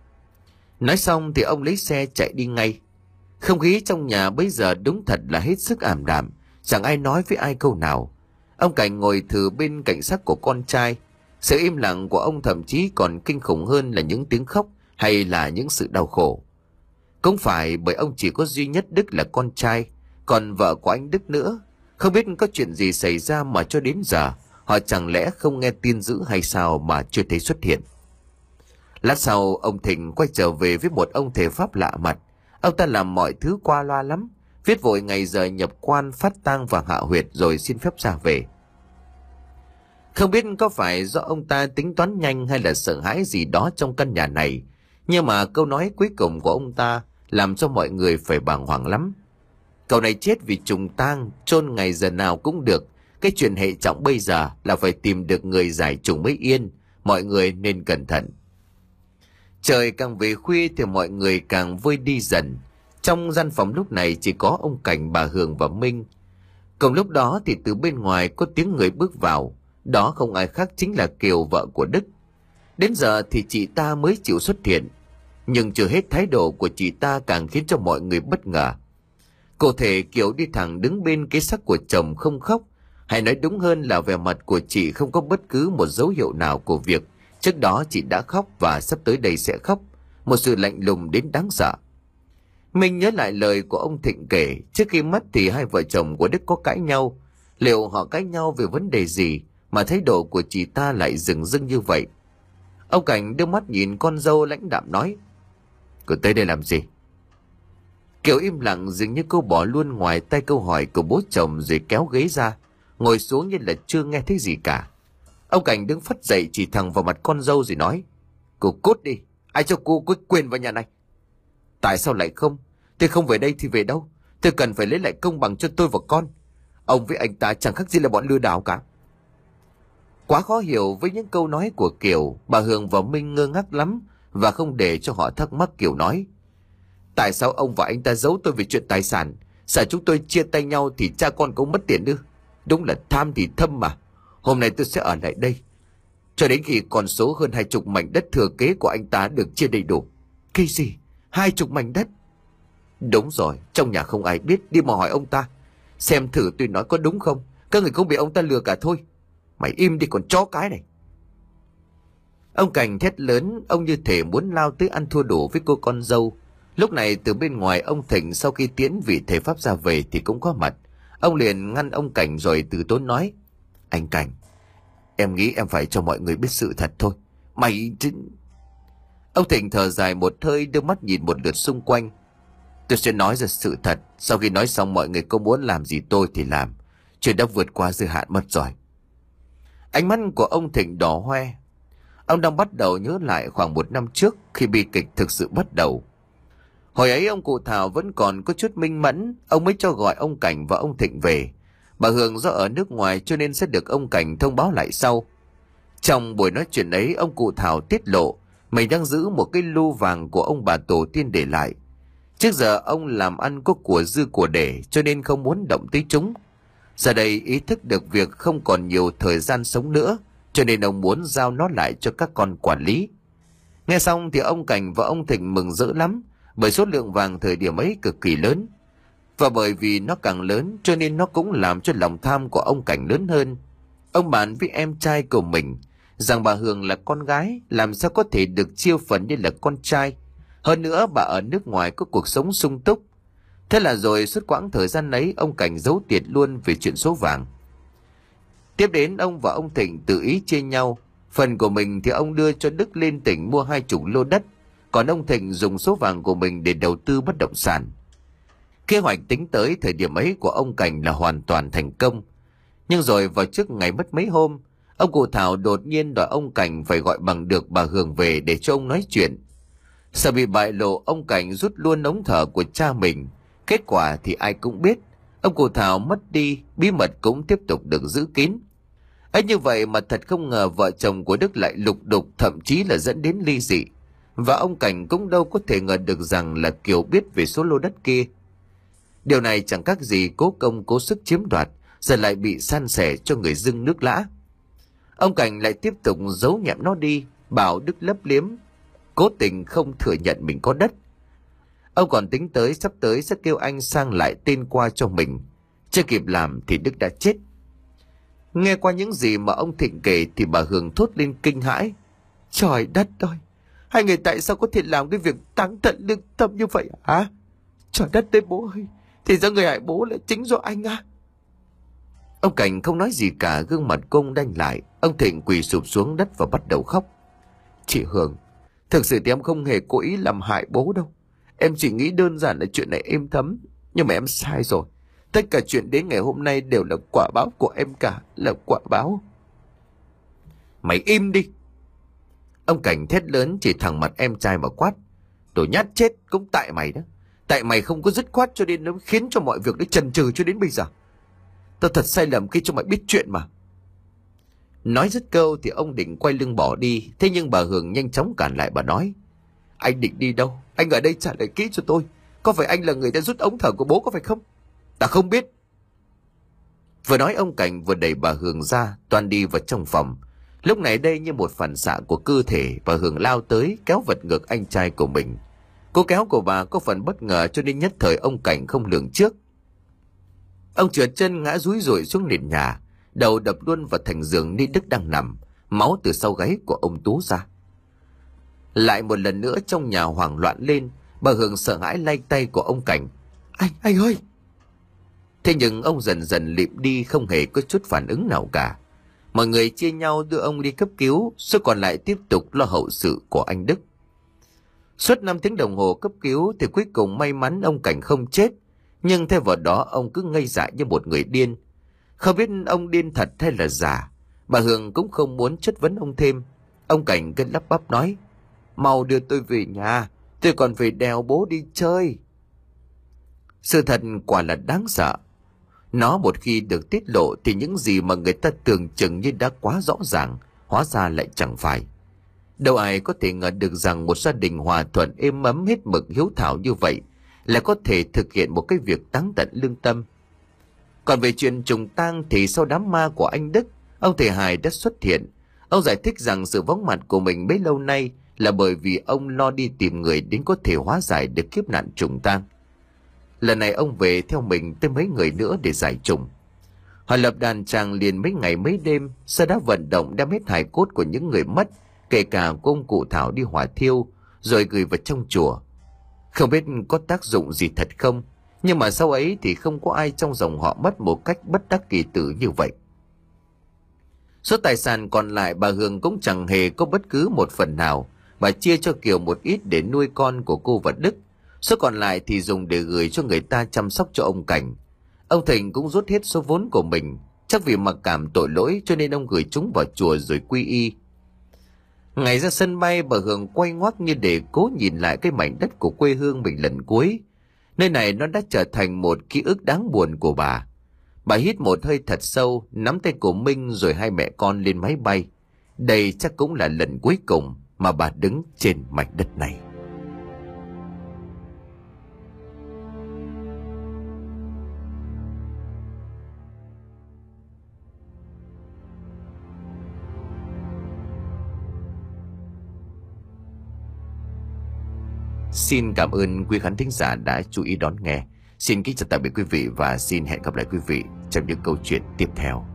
Nói xong thì ông lấy xe chạy đi ngay. Không khí trong nhà bây giờ đúng thật là hết sức ảm đạm, chẳng ai nói với ai câu nào. Ông Cảnh ngồi thừ bên cạnh xác của con trai. Sự im lặng của ông thậm chí còn kinh khủng hơn là những tiếng khóc hay là những sự đau khổ. Cũng phải bởi ông chỉ có duy nhất Đức là con trai, còn vợ của anh Đức nữa. Không biết có chuyện gì xảy ra mà cho đến giờ họ chẳng lẽ không nghe tin dữ hay sao mà chưa thấy xuất hiện. Lát sau ông Thịnh quay trở về với một ông thầy Pháp lạ mặt. Ông ta làm mọi thứ qua loa lắm, viết vội ngày giờ nhập quan, phát tang và hạ huyệt rồi xin phép ra về. Không biết có phải do ông ta tính toán nhanh hay là sợ hãi gì đó trong căn nhà này, nhưng mà câu nói cuối cùng của ông ta làm cho mọi người phải bàng hoàng lắm. Cậu này chết vì trùng tang, chôn ngày giờ nào cũng được. Cái chuyện hệ trọng bây giờ là phải tìm được người giải trùng mới yên. Mọi người nên cẩn thận. Trời càng về khuya thì mọi người càng vơi đi dần. Trong gian phòng lúc này chỉ có ông Cảnh, bà Hường và Minh. Cùng lúc đó thì từ bên ngoài có tiếng người bước vào. Đó không ai khác chính là Kiều, vợ của Đức. Đến giờ thì chị ta mới chịu xuất hiện. Nhưng chưa hết, thái độ của chị ta càng khiến cho mọi người bất ngờ. Cụ thể Kiều đi thẳng đứng bên cái xác của chồng không khóc. Hay nói đúng hơn là vẻ mặt của chị không có bất cứ một dấu hiệu nào của việc trước đó chị đã khóc và sắp tới đây sẽ khóc. Một sự lạnh lùng đến đáng sợ. Mình nhớ lại lời của ông Thịnh kể, trước khi mất thì hai vợ chồng của Đức có cãi nhau. Liệu họ cãi nhau về vấn đề gì mà thái độ của chị ta lại dửng dưng như vậy? Ông Cảnh đưa mắt nhìn con dâu lãnh đạm nói. Cô tới đây làm gì? Kiều im lặng, dường như cô bỏ luôn ngoài tay câu hỏi của bố chồng rồi kéo ghế ra, ngồi xuống như là chưa nghe thấy gì cả. Ông Cảnh đứng phắt dậy chỉ thẳng vào mặt con dâu rồi nói. Cô cút đi, ai cho cô có quyền vào nhà này? Tại sao lại không? Tôi không về đây thì về đâu? Tôi cần phải lấy lại công bằng cho tôi và con. Ông với anh ta chẳng khác gì là bọn lừa đảo cả. Quá khó hiểu với những câu nói của Kiều, bà Hường và Minh ngơ ngác lắm và không để cho họ thắc mắc. Kiều nói. Tại sao ông và anh ta giấu tôi về chuyện tài sản? Sợ chúng tôi chia tay nhau thì cha con cũng mất tiền ư? Đúng là tham thì thâm mà. Hôm nay tôi sẽ ở lại đây cho đến khi con số hơn hai chục mảnh đất thừa kế của anh ta được chia đầy đủ. Cái gì? Hai chục mảnh đất? Đúng rồi, trong nhà không ai biết, đi mà hỏi ông ta. Xem thử tôi nói có đúng không. Các người không bị ông ta lừa cả thôi. Mày im đi con chó cái này. Ông Cảnh thét lớn, ông như thể muốn lao tới ăn thua đủ với cô con dâu. Lúc này từ bên ngoài ông Thịnh sau khi tiễn vị thầy pháp ra về thì cũng có mặt. Ông liền ngăn ông Cảnh rồi từ tốn nói: Anh Cảnh, em nghĩ em phải cho mọi người biết sự thật thôi. Mày... Ông Thịnh thở dài một hơi, đưa mắt nhìn một lượt xung quanh. Tôi sẽ nói ra sự thật. Sau khi nói xong mọi người có muốn làm gì tôi thì làm. Chuyện đã vượt qua giới hạn mất rồi. Ánh mắt của ông Thịnh đỏ hoe. Ông đang bắt đầu nhớ lại khoảng một năm trước khi bi kịch thực sự bắt đầu. Hồi ấy ông cụ Thảo vẫn còn có chút minh mẫn, ông mới cho gọi ông Cảnh và ông Thịnh về. Bà Hường do ở nước ngoài cho nên sẽ được ông Cảnh thông báo lại sau. Trong buổi nói chuyện ấy, ông cụ Thảo tiết lộ mình đang giữ một cái lu vàng của ông bà tổ tiên để lại. Trước giờ ông làm ăn có của dư của để cho nên không muốn động tới chúng. Giờ đây ý thức được việc không còn nhiều thời gian sống nữa, cho nên ông muốn giao nó lại cho các con quản lý. Nghe xong thì ông Cảnh và ông Thịnh mừng rỡ lắm, bởi số lượng vàng thời điểm ấy cực kỳ lớn. Và bởi vì nó càng lớn cho nên nó cũng làm cho lòng tham của ông Cảnh lớn hơn. Ông bàn với em trai của mình rằng bà Hường là con gái, làm sao có thể được chiêu phần như là con trai. Hơn nữa bà ở nước ngoài có cuộc sống sung túc. Thế là rồi suốt quãng thời gian ấy ông Cảnh giấu tiệt luôn về chuyện số vàng. Tiếp đến ông và ông Thịnh tự ý chia nhau. Phần của mình thì ông đưa cho Đức lên tỉnh mua hai chục lô đất, còn ông Thịnh dùng số vàng của mình để đầu tư bất động sản. Kế hoạch tính tới thời điểm ấy của ông Cảnh là hoàn toàn thành công. Nhưng rồi vào trước ngày mất mấy hôm, ông cụ Thảo đột nhiên đòi ông Cảnh phải gọi bằng được bà Hường về để cho ông nói chuyện. Sợ bị bại lộ, ông Cảnh rút luôn ống thở của cha mình. Kết quả thì ai cũng biết, ông cụ Thảo mất đi, bí mật cũng tiếp tục được giữ kín. Ấy như vậy mà thật không ngờ vợ chồng của Đức lại lục đục, thậm chí là dẫn đến ly dị. Và ông Cảnh cũng đâu có thể ngờ được rằng là Kiều biết về số lô đất kia. Điều này chẳng khác gì cố công cố sức chiếm đoạt, giờ lại bị san sẻ cho người dưng nước lã. Ông Cảnh lại tiếp tục giấu nhẹm nó đi, bảo Đức lấp liếm, cố tình không thừa nhận mình có đất. Ông còn tính tới sắp tới sẽ kêu anh sang lại tên qua cho mình. Chưa kịp làm thì Đức đã chết. Nghe qua những gì mà ông Thịnh kể thì bà Hường thốt lên kinh hãi. Trời đất ơi! Hai người tại sao có thể làm cái việc táng tận lương tâm như vậy hả? Trời đất ơi bố ơi! Thì ra người hại bố là chính do anh à? Ông Cảnh không nói gì cả, gương mặt công đanh lại. Ông Thịnh quỳ sụp xuống đất và bắt đầu khóc. Chị Hường, thực sự thì em không hề cố ý làm hại bố đâu. Em chỉ nghĩ đơn giản là chuyện này êm thấm. Nhưng mà em sai rồi. Tất cả chuyện đến ngày hôm nay đều là quả báo của em cả. Là quả báo. Mày im đi! Ông Cảnh thét lớn chỉ thẳng mặt em trai mà quát. Đồ nhát chết cũng tại mày đó. Tại mày không có dứt khoát cho nên nó khiến cho mọi việc nó chần chừ cho đến bây giờ. Tao thật sai lầm khi cho mày biết chuyện mà. Nói dứt câu thì ông định quay lưng bỏ đi. Thế nhưng bà Hường nhanh chóng cản lại, bà nói. Anh định đi đâu? Anh ở đây trả lời kỹ cho tôi. Có phải anh là người đã rút ống thở của bố có phải không? Ta không biết. Vừa nói ông Cảnh vừa đẩy bà Hường ra, toan đi vào trong phòng. Lúc này đây như một phản xạ của cơ thể, bà Hường lao tới kéo vật ngược anh trai của mình. Cô kéo của bà có phần bất ngờ cho nên nhất thời ông Cảnh không lường trước. Ông trượt chân ngã rúi rủi xuống nền nhà, đầu đập luôn vào thành giường nơi Đức đang nằm, máu từ sau gáy của ông Tú ra. Lại một lần nữa trong nhà hoảng loạn lên, bà Hường sợ hãi lay tay của ông Cảnh. Anh, anh ơi! Thế nhưng ông dần dần lịm đi, không hề có chút phản ứng nào cả. Mọi người chia nhau đưa ông đi cấp cứu, số còn lại tiếp tục lo hậu sự của anh Đức. Suốt năm tiếng đồng hồ cấp cứu thì cuối cùng may mắn ông Cảnh không chết. Nhưng thay vào đó ông cứ ngây dại như một người điên. Không biết ông điên thật hay là giả. Bà Hường cũng không muốn chất vấn ông thêm. Ông Cảnh cứ lắp bắp nói. Mau đưa tôi về nhà, tôi còn phải đèo bố đi chơi. Sự thật quả là đáng sợ. Nó một khi được tiết lộ thì những gì mà người ta tưởng chừng như đã quá rõ ràng, hóa ra lại chẳng phải. Đâu ai có thể ngờ được rằng một gia đình hòa thuận êm ấm hết mực hiếu thảo như vậy là có thể thực hiện một cái việc táng tận lương tâm. Còn về chuyện trùng tang thì sau đám ma của anh Đức, ông thầy Hải đã xuất hiện. Ông giải thích rằng sự vắng mặt của mình bấy lâu nay là bởi vì ông lo đi tìm người đến có thể hóa giải được kiếp nạn trùng tang. Lần này ông về theo mình tới mấy người nữa để giải trùng. Họ lập đàn tràng liền mấy ngày mấy đêm, sau đó vận động đem hết hài cốt của những người mất, kể cả của ông cụ Thảo đi hỏa thiêu, rồi gửi vào trong chùa. Không biết có tác dụng gì thật không, nhưng mà sau ấy thì không có ai trong dòng họ mất một cách bất đắc kỳ tử như vậy. Số tài sản còn lại bà Hương cũng chẳng hề có bất cứ một phần nào. Bà chia cho Kiều một ít để nuôi con của cô và Đức. Số còn lại thì dùng để gửi cho người ta chăm sóc cho ông Cảnh. Ông Thịnh cũng rút hết số vốn của mình. Chắc vì mặc cảm tội lỗi cho nên ông gửi chúng vào chùa rồi quy y. Ngày ra sân bay, bà Hương quay ngoắt như để cố nhìn lại cái mảnh đất của quê hương mình lần cuối. Nơi này nó đã trở thành một ký ức đáng buồn của bà. Bà hít một hơi thật sâu, nắm tay của Minh rồi hai mẹ con lên máy bay. Đây chắc cũng là lần cuối cùng mà bà đứng trên mảnh đất này. Xin cảm ơn quý khán thính giả đã chú ý đón nghe. Xin kính chào tạm biệt quý vị và xin hẹn gặp lại quý vị trong những câu chuyện tiếp theo.